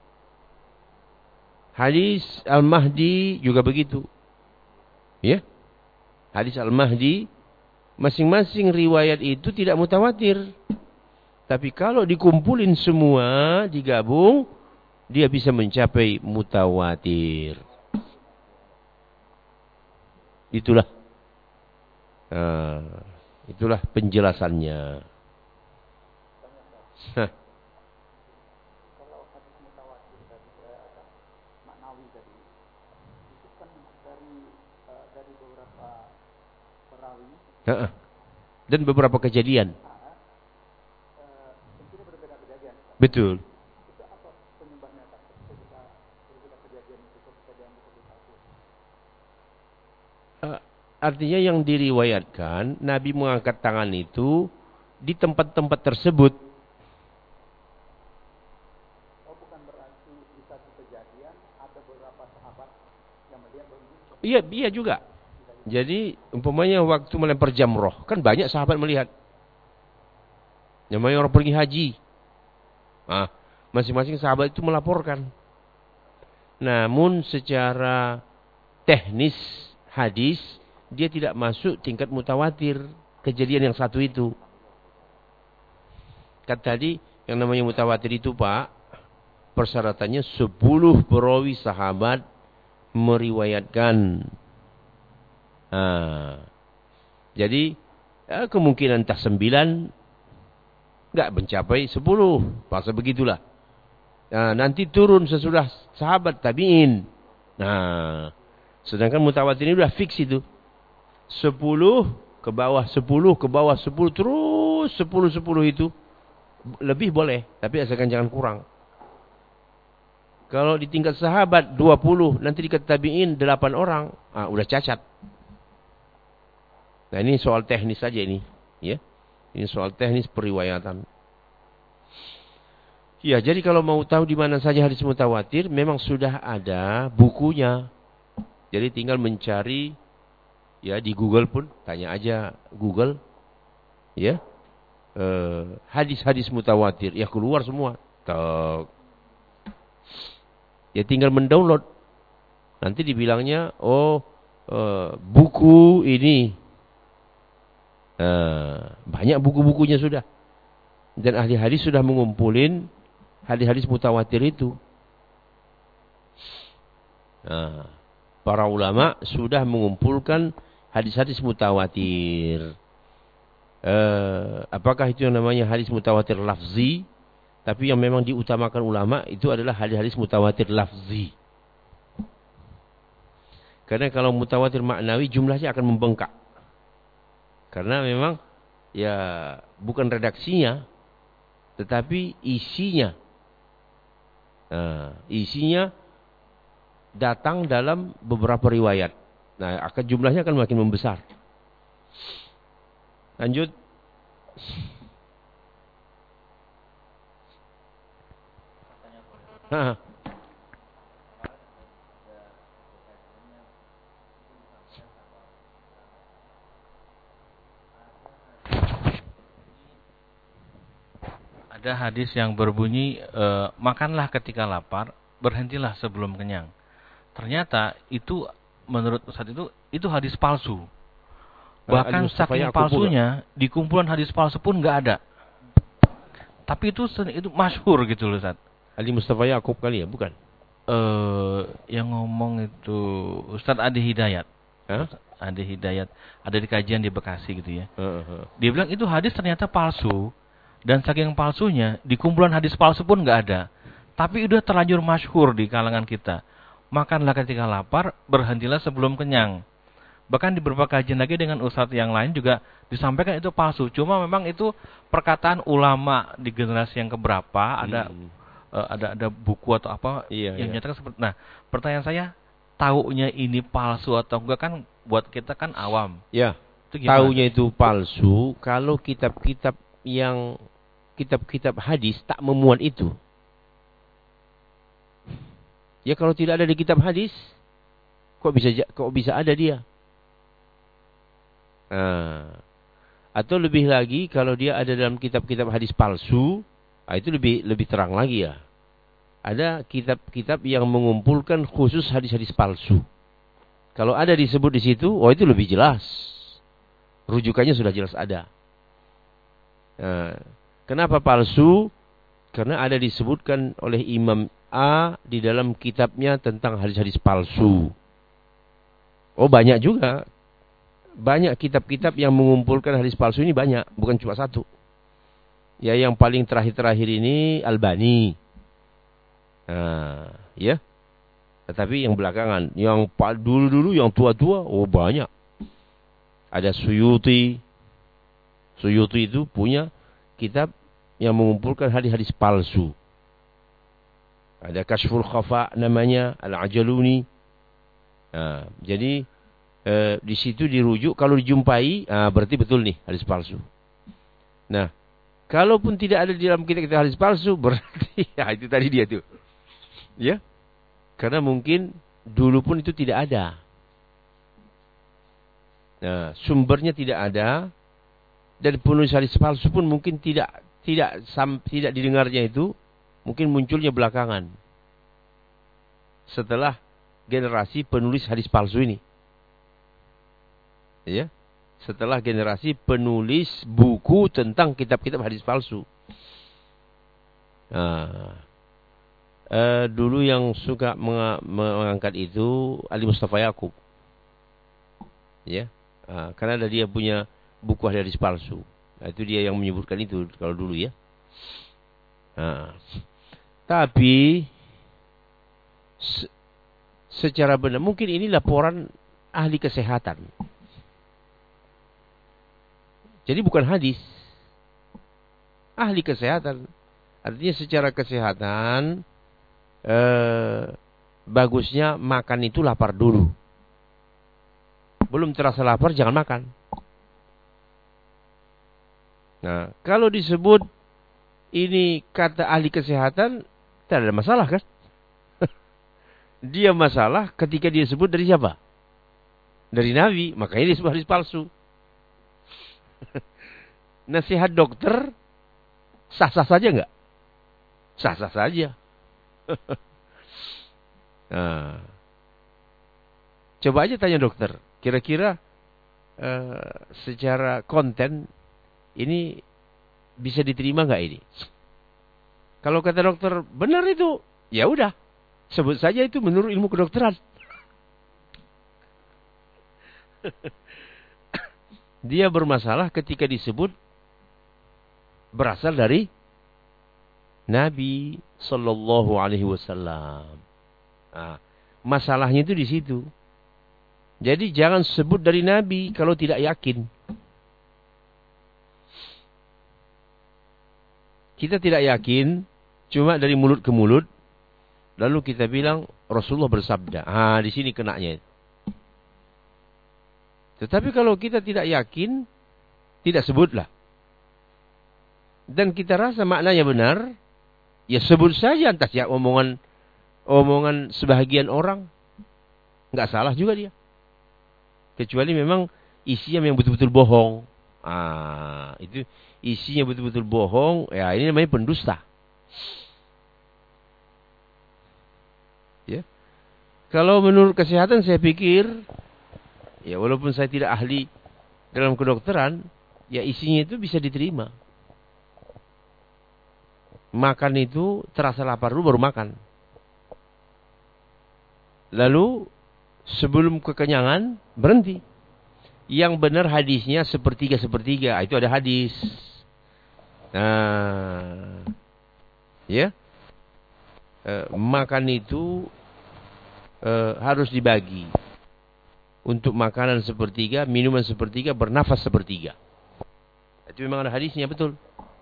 Hadis Al-Mahdi juga begitu. Ya. Hadis Al-Mahdi, masing-masing riwayat itu tidak mutawatir. Tapi kalau dikumpulin semua, digabung, dia bisa mencapai mutawatir. Itulah uh, itulah penjelasannya. Hah. Kalau hadis mutawatir tadi ada maknawi tadi, itu kan dari uh, dari beberapa perawi. Uh-uh. Dan beberapa kejadian. Uh, uh, tentunya berbeda kejadian. Betul. Itu apa penyebabnya? Ketika berbeda kejadian itu kejadian itu satu. Uh, artinya yang diriwayatkan Nabi mengangkat tangan itu di tempat-tempat tersebut. Oh, bukan berarti di satu kejadian ada beberapa sahabat yang melihat begitu. Iya, iya juga. Jadi umpamanya waktu melempar jamroh, kan banyak sahabat melihat. Namanya orang pergi haji. Nah, masing-masing sahabat itu melaporkan. Namun secara teknis hadis dia tidak masuk tingkat mutawatir kejadian yang satu itu. Kan tadi yang namanya mutawatir itu, Pak, persyaratannya sepuluh perawi sahabat meriwayatkan. Nah, jadi ya, kemungkinan entah sembilan nggak mencapai sepuluh, pasal begitulah. Nah, nanti turun sesudah sahabat tabiin. Nah, sedangkan mutawatir ini udah fix itu. Sepuluh ke bawah sepuluh ke bawah sepuluh terus sepuluh sepuluh itu lebih boleh, tapi asalkan jangan kurang. Kalau di tingkat sahabat dua puluh, nanti di tingkat tabiin delapan orang, ah udah cacat. Nah, ini soal teknis saja ini, ya. Ini soal teknis periwayatan. Ya, jadi kalau mau tahu di mana saja hadis mutawatir, memang sudah ada bukunya. Jadi tinggal mencari, ya di Google pun, tanya aja Google, ya. Eh, hadis-hadis mutawatir, ya keluar semua. Tok. Ya tinggal mendownload. Nanti dibilangnya, oh eh, buku ini. Uh, banyak buku-bukunya sudah, dan ahli hadis sudah mengumpulin hadis-hadis mutawatir itu. Nah, para ulama sudah mengumpulkan hadis-hadis mutawatir. Uh, apakah itu yang namanya hadis mutawatir lafzi? Tapi yang memang diutamakan ulama itu adalah hadis-hadis mutawatir lafzi. Karena kalau mutawatir maknawi jumlahnya akan membengkak. Karena memang ya bukan redaksinya, tetapi isinya. Nah, isinya datang dalam beberapa riwayat. Nah, akan jumlahnya akan makin membesar. Lanjut. Hah. Ada hadis yang berbunyi e, makanlah ketika lapar, berhentilah sebelum kenyang. Ternyata itu menurut Ustadz itu itu hadis palsu. Bahkan saking palsunya di kumpulan hadis palsu pun nggak ada. Tapi itu itu masyhur gitu loh Ustadz. Ali Mustafa Yaakob kali ya, bukan? Eh yang ngomong itu Ustadz Adi Hidayat. Huh? Adi Hidayat ada di kajian di Bekasi gitu ya. Uh-huh. Dia bilang itu hadis ternyata palsu. Dan saking palsunya, di kumpulan hadis palsu pun nggak ada. Tapi udah terlanjur masyhur di kalangan kita. Makanlah ketika lapar, berhentilah sebelum kenyang. Bahkan di beberapa kajian lagi dengan ustadz yang lain juga disampaikan itu palsu. Cuma memang itu perkataan ulama di generasi yang keberapa, ada hmm. uh, ada ada buku atau apa iya, yang iya. nyatakan seperti. Nah, pertanyaan saya, taunya ini palsu atau enggak kan buat kita kan awam. Ya. Itu gimana? Taunya itu palsu kalau kitab-kitab yang kitab-kitab hadis tak memuat itu. Ya kalau tidak ada di kitab hadis, kok bisa kok bisa ada dia? Nah, atau lebih lagi kalau dia ada dalam kitab-kitab hadis palsu, nah itu lebih lebih terang lagi ya. Ada kitab-kitab yang mengumpulkan khusus hadis-hadis palsu. Kalau ada disebut di situ, oh itu lebih jelas. Rujukannya sudah jelas ada. Nah, kenapa palsu? Karena ada disebutkan oleh Imam A di dalam kitabnya tentang hadis-hadis palsu. Oh, banyak juga. Banyak kitab-kitab yang mengumpulkan hadis palsu ini banyak, bukan cuma satu. Ya, yang paling terakhir-terakhir ini Albani. Nah, ya. Tetapi yang belakangan, yang dulu-dulu, yang tua-tua, oh banyak. Ada Suyuti. Suyuti itu punya kitab yang mengumpulkan hadis-hadis palsu. Ada Kashful Khafa namanya, Al-Ajaluni. Nah, jadi eh, di situ dirujuk, kalau dijumpai, ah, berarti betul nih hadis palsu. Nah, kalaupun tidak ada di dalam kitab-kitab hadis palsu, berarti ya itu tadi dia tuh. Ya. Karena mungkin dulu pun itu tidak ada. Nah, sumbernya tidak ada, dan penulis hadis palsu pun mungkin tidak tidak sam, tidak didengarnya itu mungkin munculnya belakangan. Setelah generasi penulis hadis palsu ini. Ya. Setelah generasi penulis buku tentang kitab-kitab hadis palsu. Nah, Uh, dulu yang suka meng mengangkat itu Ali Mustafa Yaqub, ya, uh, karena ada dia punya buku hadis palsu. Nah, itu dia yang menyebutkan itu kalau dulu ya. Nah, tapi se secara benar mungkin ini laporan ahli kesehatan. Jadi bukan hadis, ahli kesehatan. Artinya secara kesehatan. Eh, bagusnya makan itu lapar dulu. Belum terasa lapar jangan makan. Nah, kalau disebut ini kata ahli kesehatan, tidak ada masalah kan? Dia masalah ketika dia sebut dari siapa? Dari Nabi, makanya dia sebut hadis palsu. Nasihat dokter sah-sah saja enggak? Sah-sah saja. Nah, coba aja tanya dokter, kira-kira uh, secara konten ini bisa diterima nggak ini? Kalau kata dokter benar itu, ya udah, sebut saja itu menurut ilmu kedokteran. Dia bermasalah ketika disebut berasal dari Nabi Sallallahu Alaihi Wasallam. Nah, masalahnya itu di situ. Jadi jangan sebut dari Nabi kalau tidak yakin. Kita tidak yakin, cuma dari mulut ke mulut, lalu kita bilang Rasulullah bersabda. Ah, di sini kenanya. Tetapi kalau kita tidak yakin, tidak sebutlah. Dan kita rasa maknanya benar, ya sebut saja, entah ya omongan omongan sebahagian orang, nggak salah juga dia. Kecuali memang isinya yang betul-betul bohong. Ah, itu isinya betul-betul bohong, ya ini namanya pendusta. Ya. Kalau menurut kesehatan saya pikir, ya walaupun saya tidak ahli dalam kedokteran, ya isinya itu bisa diterima. Makan itu terasa lapar dulu baru makan. Lalu sebelum kekenyangan berhenti. Yang benar hadisnya sepertiga-sepertiga. Itu ada hadis. Nah, ya, e, makan itu e, harus dibagi. Untuk makanan sepertiga, minuman sepertiga, bernafas sepertiga. Itu memang ada hadisnya, betul.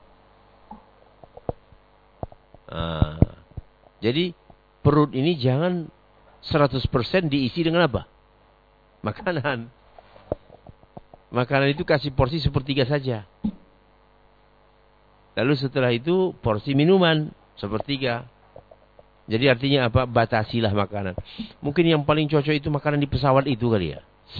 Nah, jadi perut ini jangan seratus persen diisi dengan apa? Makanan. Makanan itu kasih porsi sepertiga saja. Lalu setelah itu porsi minuman sepertiga. Jadi artinya apa? Batasilah makanan. Mungkin yang paling cocok itu makanan di pesawat itu kali ya.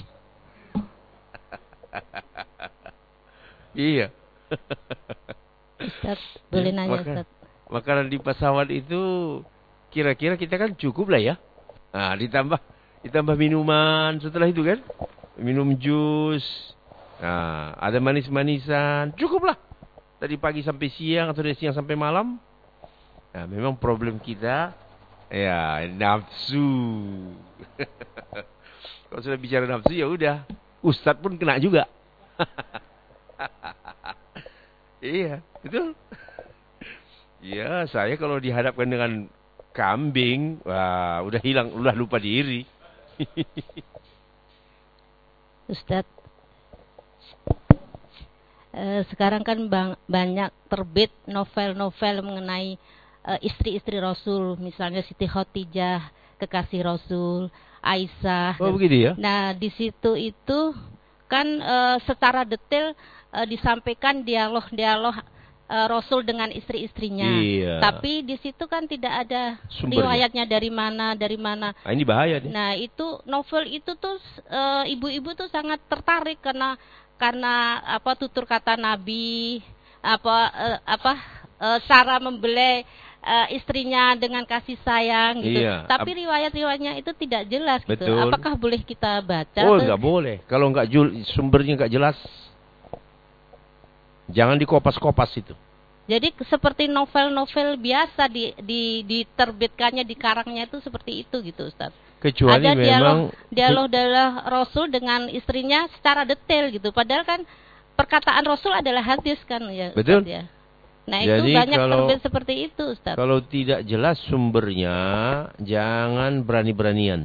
Iya. Ustaz, boleh nanya Maka, Ustaz? Makanan di pesawat itu kira-kira kita kan cukup lah ya. Nah, ditambah ditambah minuman setelah itu kan. Minum jus. Nah, ada manis-manisan. Cukup lah. Tadi pagi sampai siang atau dari siang sampai malam. Nah, memang problem kita Ya, nafsu. Kalau sudah bicara nafsu ya udah, ustadz pun kena juga. Iya, betul. Ya, saya kalau dihadapkan dengan kambing, wah, udah hilang, udah lupa diri. Ustadz, eh, sekarang kan bang, banyak terbit novel-novel mengenai eh, istri-istri Rasul, misalnya Siti Khadijah, kekasih Rasul, Aisyah. Oh, begitu ya? Nah, di situ itu kan eh, secara detail eh, disampaikan dialog-dialog eh, Rasul dengan istri-istrinya. Iya. Tapi di situ kan tidak ada Sumbernya. riwayatnya dari mana, dari mana. Nah, ini bahaya nih. Nah, itu novel itu tuh e, ibu-ibu tuh sangat tertarik karena karena apa tutur kata Nabi, apa e, apa e, cara membelai e, istrinya dengan kasih sayang gitu. Iya. Tapi riwayat-riwayatnya itu tidak jelas gitu. Betul. Apakah boleh kita baca? Oh, atau- nggak boleh. Kalau nggak jul, sumbernya nggak jelas, jangan dikopas-kopas itu. Jadi seperti novel-novel biasa di, di diterbitkannya, dikarangnya itu seperti itu gitu, Ustaz. Kecuali Ada memang dialog dialog Rasul dengan istrinya secara detail gitu. Padahal kan perkataan Rasul adalah hadis kan ya. Betul. Ustaz, ya. Nah, Jadi itu banyak kalau- terbit seperti itu, Ustaz. kalau tidak jelas sumbernya, jangan berani-beranian.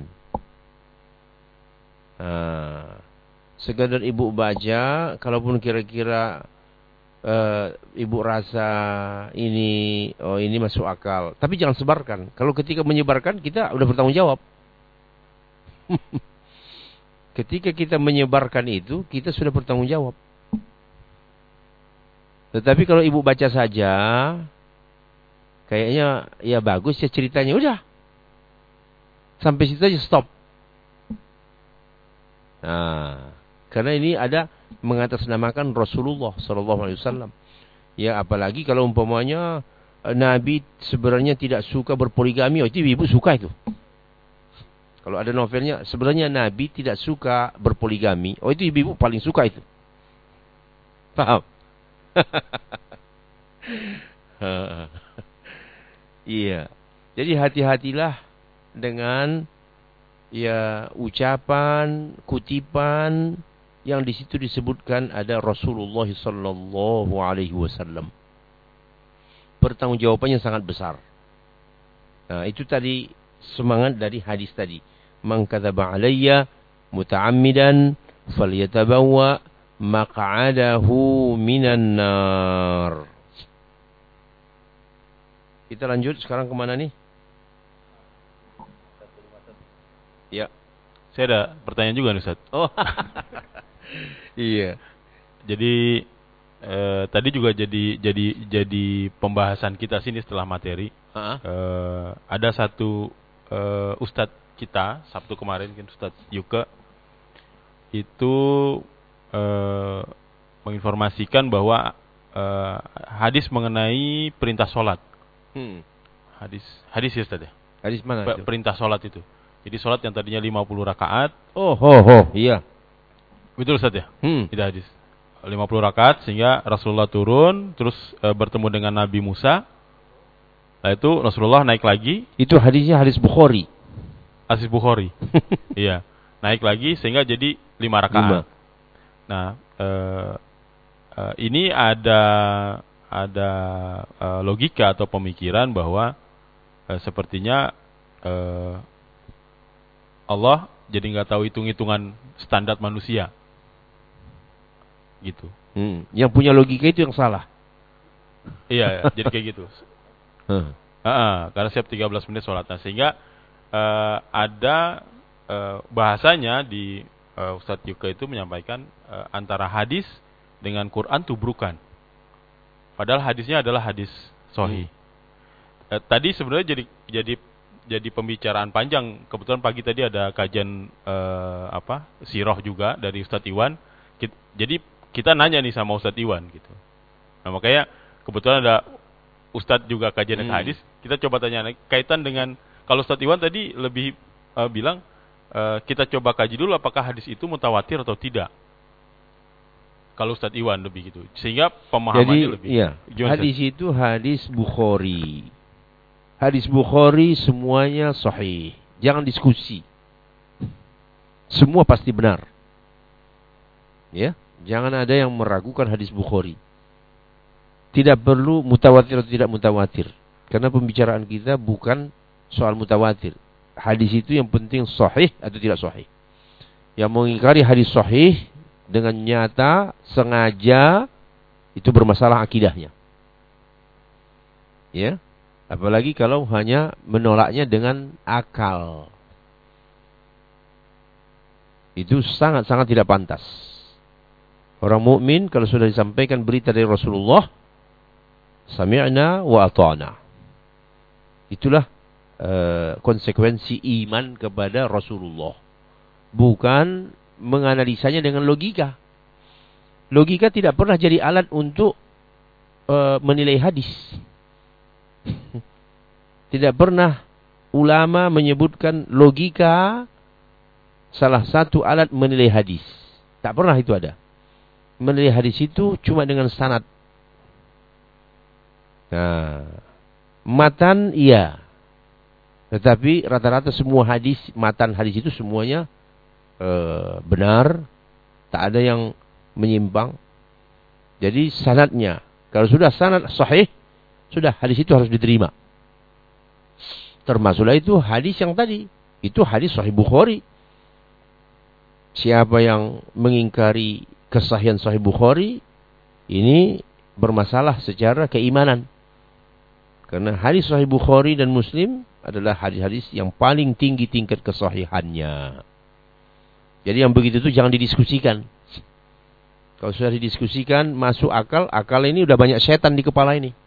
Nah, sekadar ibu baca, kalaupun kira-kira uh, ibu rasa ini, oh ini masuk akal, tapi jangan sebarkan. Kalau ketika menyebarkan, kita udah bertanggung jawab. Ketika kita menyebarkan itu, kita sudah bertanggung jawab. Tetapi kalau ibu baca saja, kayaknya ya bagus ya ceritanya, udah. Sampai situ aja stop. Nah, karena ini ada mengatasnamakan Rasulullah Sallallahu Alaihi Wasallam. Ya, apalagi kalau umpamanya Nabi sebenarnya tidak suka berpoligami, oh itu ibu suka itu. Kalau ada novelnya, sebenarnya Nabi tidak suka berpoligami, oh itu ibu paling suka itu. Paham? Iya. Jadi hati-hatilah dengan ya ucapan, kutipan yang di situ disebutkan ada Rasulullah sallallahu alaihi wasallam. Pertanggungjawabannya sangat besar. Nah, itu tadi semangat dari hadis tadi. Man kadzaba alayya muta'ammidan falyatabawwa maq'adahu minan nar. Kita lanjut sekarang kemana nih? Ya. Saya ada pertanyaan juga nih, Ustaz. Oh. Iya. Jadi eh, tadi juga jadi jadi jadi pembahasan kita sini setelah materi. Heeh. Eh, ada satu eh, ustadz kita Sabtu kemarin, kan Ustadz Yuka itu eh, menginformasikan bahwa eh, hadis mengenai perintah sholat. Hmm. Hadis hadis ya Ustadz ya. Hadis mana Pe- itu? Perintah sholat itu. Jadi sholat yang tadinya lima puluh rakaat, Oh, ho, ho, iya. betul Ustadz ya? Hmm. Itu hadis. lima puluh rakaat sehingga Rasulullah turun terus e, bertemu dengan Nabi Musa. Nah itu Rasulullah naik lagi, Itu hadisnya hadis Bukhari. hadis Bukhari. Iya, naik lagi sehingga jadi lima rakaat. Lima. Nah, e, e, ini ada ada e, logika atau pemikiran bahwa e, sepertinya e, Allah jadi nggak tahu hitung-hitungan standar manusia. Gitu. Hmm. Yang punya logika itu yang salah. Iya, jadi kayak gitu. Huh. Uh, karena setiap tiga belas menit sholat. Nah, sehingga uh, ada uh, bahasanya di uh, Ustadz Yuka itu menyampaikan uh, antara hadis dengan Quran tubrukan. Padahal hadisnya adalah hadis sahih. Hmm. Uh, tadi sebenarnya jadi jadi jadi pembicaraan panjang. Kebetulan pagi tadi ada kajian uh, apa sirah juga dari Ustadz Iwan. Kit, jadi kita nanya nih sama Ustadz Iwan gitu. Nah, makanya kebetulan ada Ustadz juga kajian hmm. hadis, kita coba tanya kaitan dengan kalau Ustadz Iwan tadi lebih uh, bilang uh, kita coba kaji dulu apakah hadis itu mutawatir atau tidak. Kalau Ustadz Iwan lebih gitu, sehingga pemahamannya Jadi, lebih. iya, Gimana, hadis Ustaz? Itu hadis Bukhari. Hadis Bukhari semuanya sahih. Jangan diskusi. Semua pasti benar. Ya, jangan ada yang meragukan hadis Bukhari. Tidak perlu mutawatir atau tidak mutawatir. Karena pembicaraan kita bukan soal mutawatir. Hadis itu yang penting sahih atau tidak sahih. Yang mengingkari hadis sahih dengan nyata, sengaja, itu bermasalah akidahnya. Ya, apalagi kalau hanya menolaknya dengan akal. Itu sangat-sangat tidak pantas. Orang mukmin kalau sudah disampaikan berita dari Rasulullah, sami'na wa ata'na. Itulah uh, konsekuensi iman kepada Rasulullah. Bukan menganalisanya dengan logika. Logika tidak pernah jadi alat untuk uh, menilai hadis. Tidak pernah ulama menyebutkan logika salah satu alat menilai hadis. Tak pernah itu ada. Menilai hadis itu cuma dengan sanad. Nah, matan iya. Tetapi rata-rata semua hadis, matan hadis itu semuanya uh, benar. Tak ada yang menyimpang. Jadi sanadnya, kalau sudah sanad sahih, sudah hadis itu harus diterima. Termasuklah itu hadis yang tadi. Itu hadis Sahih Bukhari. Siapa yang mengingkari kesahihan Sahih Bukhari, ini bermasalah secara keimanan. Karena hadis Sahih Bukhari dan Muslim adalah hadis-hadis yang paling tinggi tingkat kesahihannya. Jadi yang begitu itu jangan didiskusikan. Kalau sudah didiskusikan, masuk akal, akal ini udah banyak setan di kepala ini.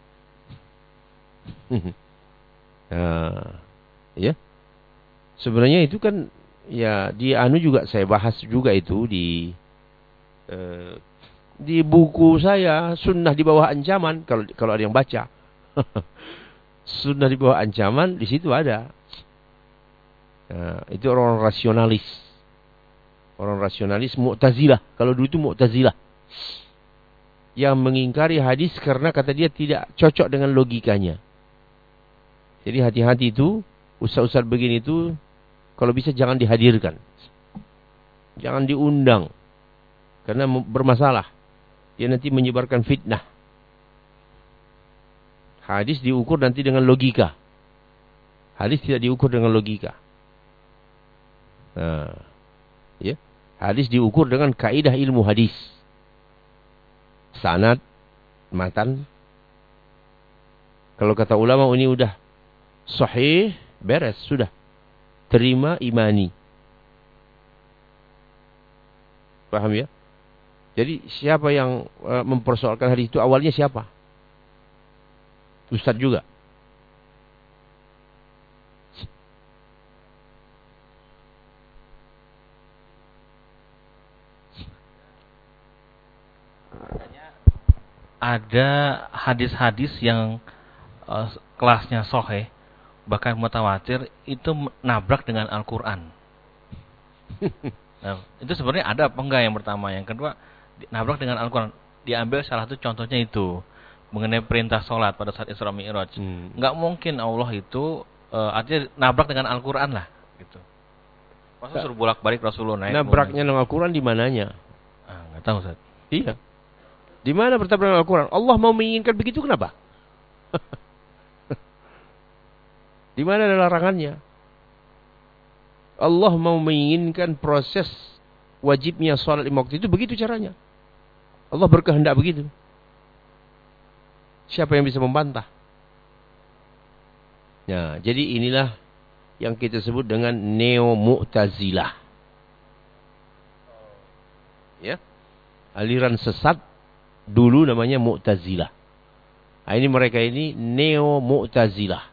Nah, ya. Sebenarnya itu kan ya di anu juga saya bahas juga itu di eh, di buku saya Sunnah di Bawah Ancaman, kalau kalau ada yang baca. Sunnah di Bawah Ancaman di situ ada. Nah, itu orang rasionalis. Orang rasionalis Mu'tazilah. Kalau dulu itu Mu'tazilah. Yang mengingkari hadis karena kata dia tidak cocok dengan logikanya. Jadi hati-hati itu, ustaz-ustaz begini itu, kalau bisa jangan dihadirkan. Jangan diundang. Karena bermasalah. Dia nanti menyebarkan fitnah. Hadis diukur nanti dengan logika. Hadis tidak diukur dengan logika. Nah, ya. Hadis diukur dengan kaidah ilmu hadis. Sanad, matan. Kalau kata ulama ini udah sahih, beres, sudah. Terima, imani. Paham ya? Jadi siapa yang uh, mempersoalkan hadis itu awalnya siapa? Ustaz juga. Ada hadis-hadis yang uh, kelasnya sahih, bahkan mutawatir, itu nabrak dengan Al-Quran. Nah, itu sebenarnya ada apa enggak yang pertama. Yang kedua, nabrak dengan Al-Quran. Diambil salah satu contohnya itu, mengenai perintah sholat pada saat Isra Mi'raj. Hmm. Enggak mungkin Allah itu, uh, artinya nabrak dengan Al-Quran lah. Gitu. Masa suruh bolak-balik Rasulullah naik. Nabraknya dengan Al-Quran di mananya? Ah, enggak tahu, Ustaz. Iya. Di mana bertabrakan Al-Quran? Allah mau menginginkan begitu, kenapa? Di mana ada larangannya? Allah mau menginginkan proses wajibnya sholat lima waktu itu, begitu caranya. Allah berkehendak begitu. Siapa yang bisa membantah? Nah, jadi inilah yang kita sebut dengan Neo-Mu'tazilah. Ya. Aliran sesat dulu namanya Mu'tazilah. Nah, ini mereka ini Neo-Mu'tazilah.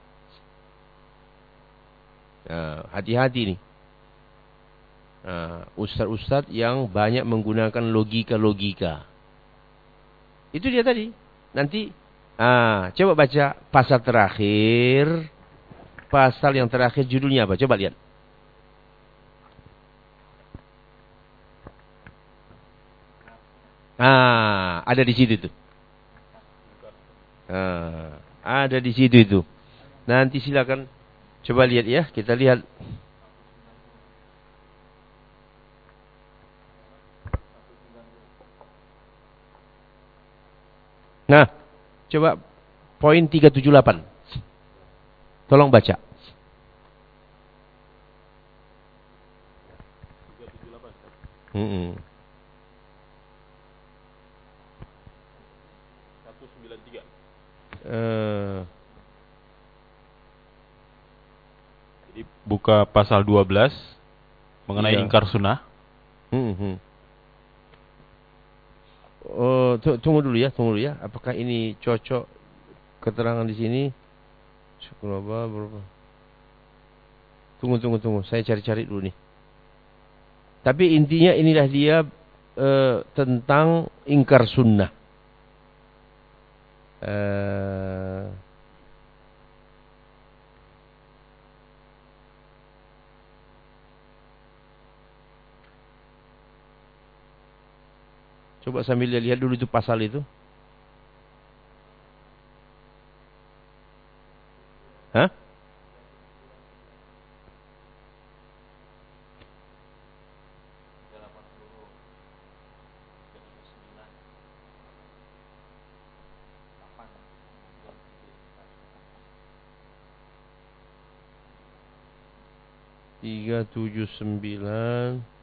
Nah, hati-hati nih. Nah, ustaz-ustaz yang banyak menggunakan logika-logika. Itu dia tadi. Nanti, ah, coba baca pasal terakhir. Pasal yang terakhir judulnya apa? Coba lihat. Ah, ada di situ tuh. Ah, ada di situ itu. Nanti silakan coba lihat ya, kita lihat. Nah, coba poin tiga tujuh delapan. Tolong baca. Hmm. seratus sembilan puluh tiga. Uh, Jadi buka pasal dua belas mengenai iya. ingkar sunnah. Hmm, hmm. Oh, tunggu dulu ya, tunggu dulu ya. Apakah ini cocok keterangan di sini? Berapa, berapa? Tunggu, tunggu, tunggu. Saya cari-cari dulu nih. Tapi intinya inilah dia uh, tentang ingkar sunnah. Uh, Coba sambil lihat dulu itu pasal itu. Hah? Tiga tujuh sembilan.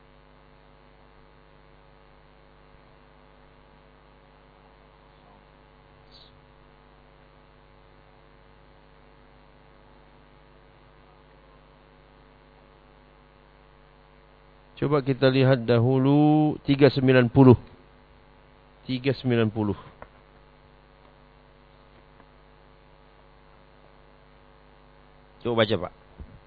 Coba kita lihat dahulu tiga sembilan puluh. tiga sembilan puluh. Coba baca, Pak.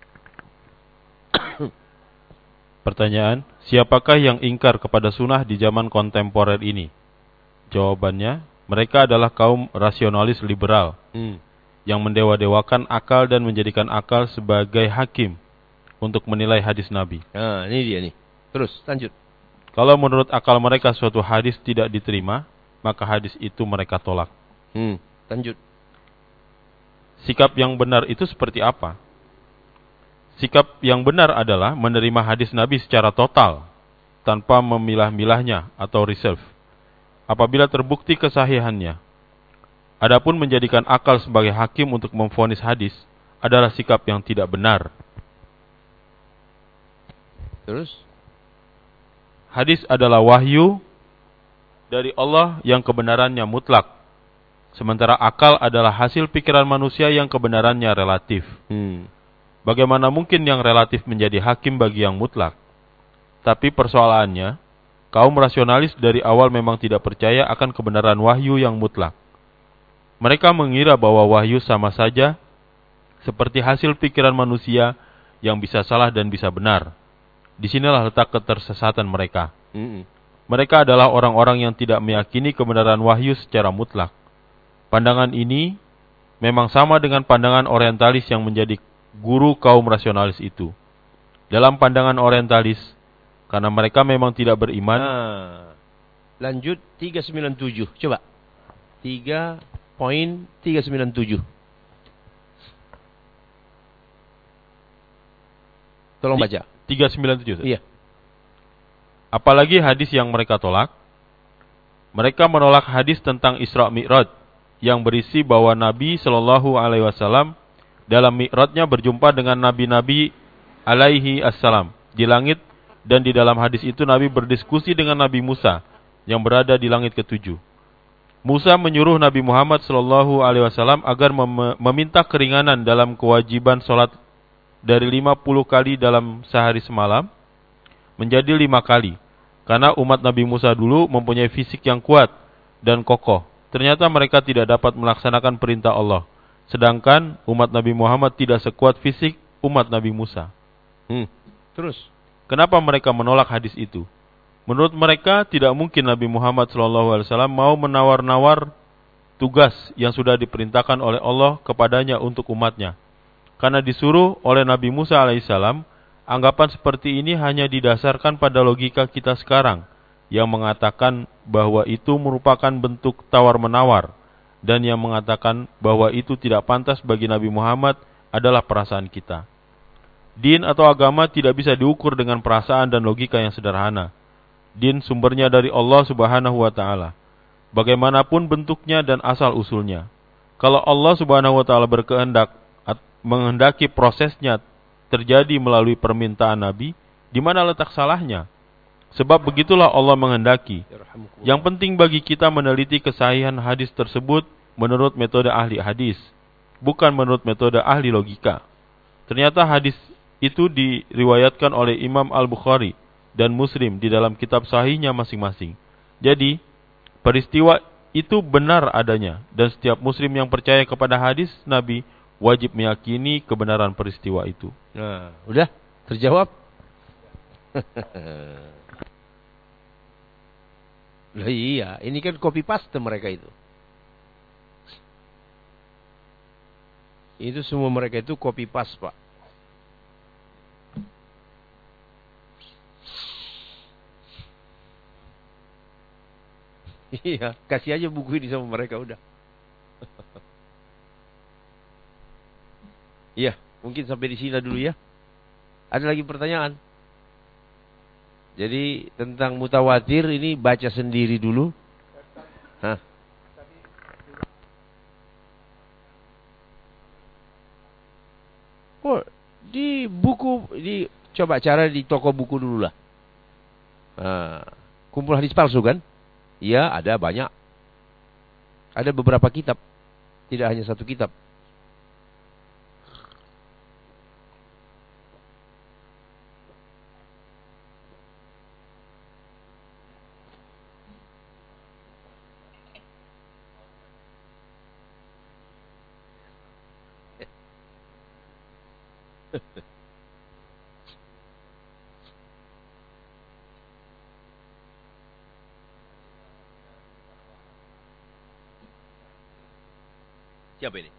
Pertanyaan, siapakah yang ingkar kepada sunnah di zaman kontemporer ini? Jawabannya, mereka adalah kaum rasionalis liberal Hmm. yang mendewa-dewakan akal dan menjadikan akal sebagai hakim untuk menilai hadis Nabi. Nah, ini dia nih. Terus, lanjut. Kalau menurut akal mereka suatu hadis tidak diterima, maka hadis itu mereka tolak. Hmm. Lanjut. Sikap yang benar itu seperti apa? Sikap yang benar adalah menerima hadis Nabi secara total, tanpa memilah-milahnya atau reserve, apabila terbukti kesahihannya. Adapun menjadikan akal sebagai hakim untuk memvonis hadis adalah sikap yang tidak benar. Terus? Hadis adalah wahyu dari Allah yang kebenarannya mutlak, sementara akal adalah hasil pikiran manusia yang kebenarannya relatif. Hmm. Bagaimana mungkin yang relatif menjadi hakim bagi yang mutlak? Tapi persoalannya, kaum rasionalis dari awal memang tidak percaya akan kebenaran wahyu yang mutlak. Mereka mengira bahwa wahyu sama saja seperti hasil pikiran manusia yang bisa salah dan bisa benar. Disinilah letak ketersesatan mereka. Hmm. Mereka adalah orang-orang yang tidak meyakini kebenaran wahyu secara mutlak. Pandangan ini memang sama dengan pandangan orientalis yang menjadi guru kaum rasionalis itu. Dalam pandangan orientalis, karena mereka memang tidak beriman. Nah, lanjut tiga sembilan tujuh. Coba. tiga poin tiga sembilan tujuh. Tolong baca. tiga sembilan tujuh. Iya. Apalagi hadis yang mereka tolak. Mereka menolak hadis tentang Isra Mi'raj yang berisi bahwa Nabi Shallallahu Alaihi Wasallam dalam Mi'rajnya berjumpa dengan nabi-nabi alaihi assalam di langit, dan di dalam hadis itu Nabi berdiskusi dengan Nabi Musa yang berada di langit ketujuh. Musa menyuruh Nabi Muhammad Shallallahu Alaihi Wasallam agar mem meminta keringanan dalam kewajiban sholat dari lima puluh kali dalam sehari semalam menjadi lima kali, karena umat Nabi Musa dulu mempunyai fisik yang kuat dan kokoh. Ternyata mereka tidak dapat melaksanakan perintah Allah, sedangkan umat Nabi Muhammad tidak sekuat fisik umat Nabi Musa. Hmm. Terus, kenapa mereka menolak hadis itu? Menurut mereka tidak mungkin Nabi Muhammad shallallahu alaihi wasallam mau menawar-nawar tugas yang sudah diperintahkan oleh Allah kepadanya untuk umatnya. Karena disuruh oleh Nabi Musa alaihissalam, anggapan seperti ini hanya didasarkan pada logika kita sekarang, yang mengatakan bahwa itu merupakan bentuk tawar-menawar, dan yang mengatakan bahwa itu tidak pantas bagi Nabi Muhammad adalah perasaan kita. Din atau agama tidak bisa diukur dengan perasaan dan logika yang sederhana. Din sumbernya dari Allah Subhanahu wa taala, bagaimanapun bentuknya dan asal usulnya. Kalau Allah Subhanahu wa taala berkehendak menghendaki prosesnya terjadi melalui permintaan Nabi, di mana letak salahnya? Sebab begitulah Allah menghendaki. Yang penting bagi kita meneliti kesahihan hadis tersebut menurut metode ahli hadis, bukan menurut metode ahli logika. Ternyata hadis itu diriwayatkan oleh Imam Al-Bukhari dan Muslim di dalam kitab sahihnya masing-masing. Jadi, peristiwa itu benar adanya, dan setiap muslim yang percaya kepada hadis Nabi wajib meyakini kebenaran peristiwa itu. Nah, udah terjawab? Lah iya, ini kan copy paste mereka itu. Itu semua mereka itu copy paste, Pak. Iya, kasih aja buku ini sama mereka udah. Iya, mungkin sampai di sini dulu ya. Ada lagi pertanyaan? Jadi tentang mutawatir ini baca sendiri dulu. Hah? Oh, di buku, di coba cara di toko buku dulu lah. Nah, kumpul hadis palsu kan? Iya, ada banyak. Ada beberapa kitab, tidak hanya satu kitab. Siapa ini?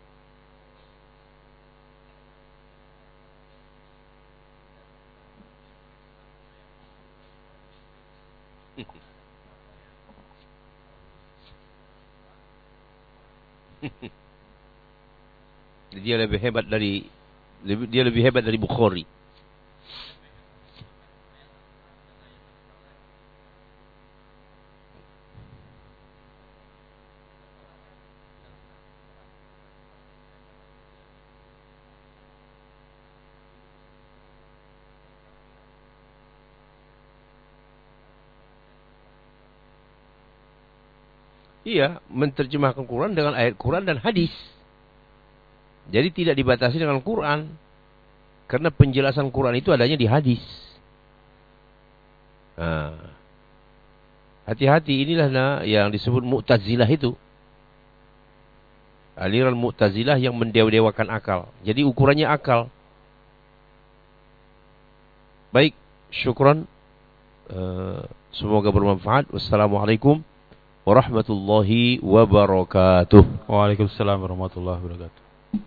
Dia lebih hebat dari dia lebih hebat dari Bukhari. Iya, menerjemahkan Quran dengan ayat Quran dan hadis. Jadi tidak dibatasi dengan Quran. Karena penjelasan Quran itu adanya di hadis. Nah, hati-hati, inilah nah, yang disebut Mu'tazilah itu. Aliran Mu'tazilah yang mendewa-dewakan akal. Jadi ukurannya akal. Baik, syukran. Uh, semoga bermanfaat. Wassalamualaikum warahmatullahi wabarakatuh. Waalaikumsalam warahmatullahi wabarakatuh.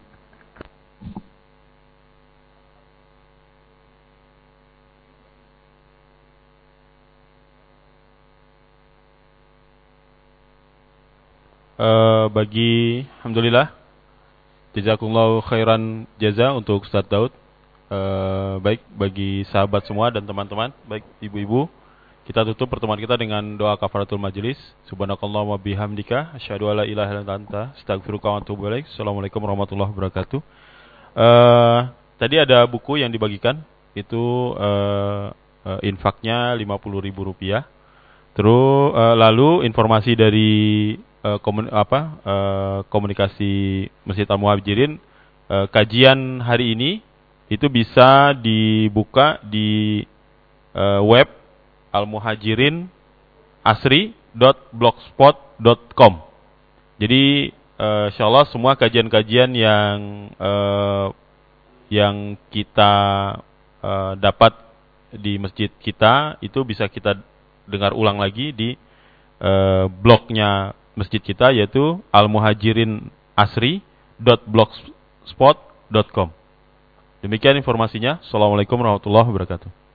Uh, bagi alhamdulillah jazakumullahu khairan jaza untuk Ustaz Daud. Uh, baik bagi sahabat semua dan teman-teman, baik ibu-ibu, kita tutup pertemuan kita dengan doa kafaratul majelis. Subhanakallahumma bihamdika asyhadu alla ilaha illa anta astaghfiruka wa atubu ilaik. Assalamualaikum warahmatullahi wabarakatuh. Uh, tadi ada buku yang dibagikan, itu uh, uh, infaknya lima puluh ribu rupiah. Terus uh, lalu informasi dari uh, komun, apa, uh, komunikasi Masjid Al-Muhajirin, uh, kajian hari ini itu bisa dibuka di uh, web al-muhajirin asri dot blogspot dot com. Jadi uh, insyaallah semua kajian-kajian yang uh, yang kita uh, dapat di masjid kita itu bisa kita dengar ulang lagi di uh, blognya masjid kita, yaitu al-muhajirin asri dot blogspot dot com. Demikian informasinya. Assalamualaikum warahmatullahi wabarakatuh.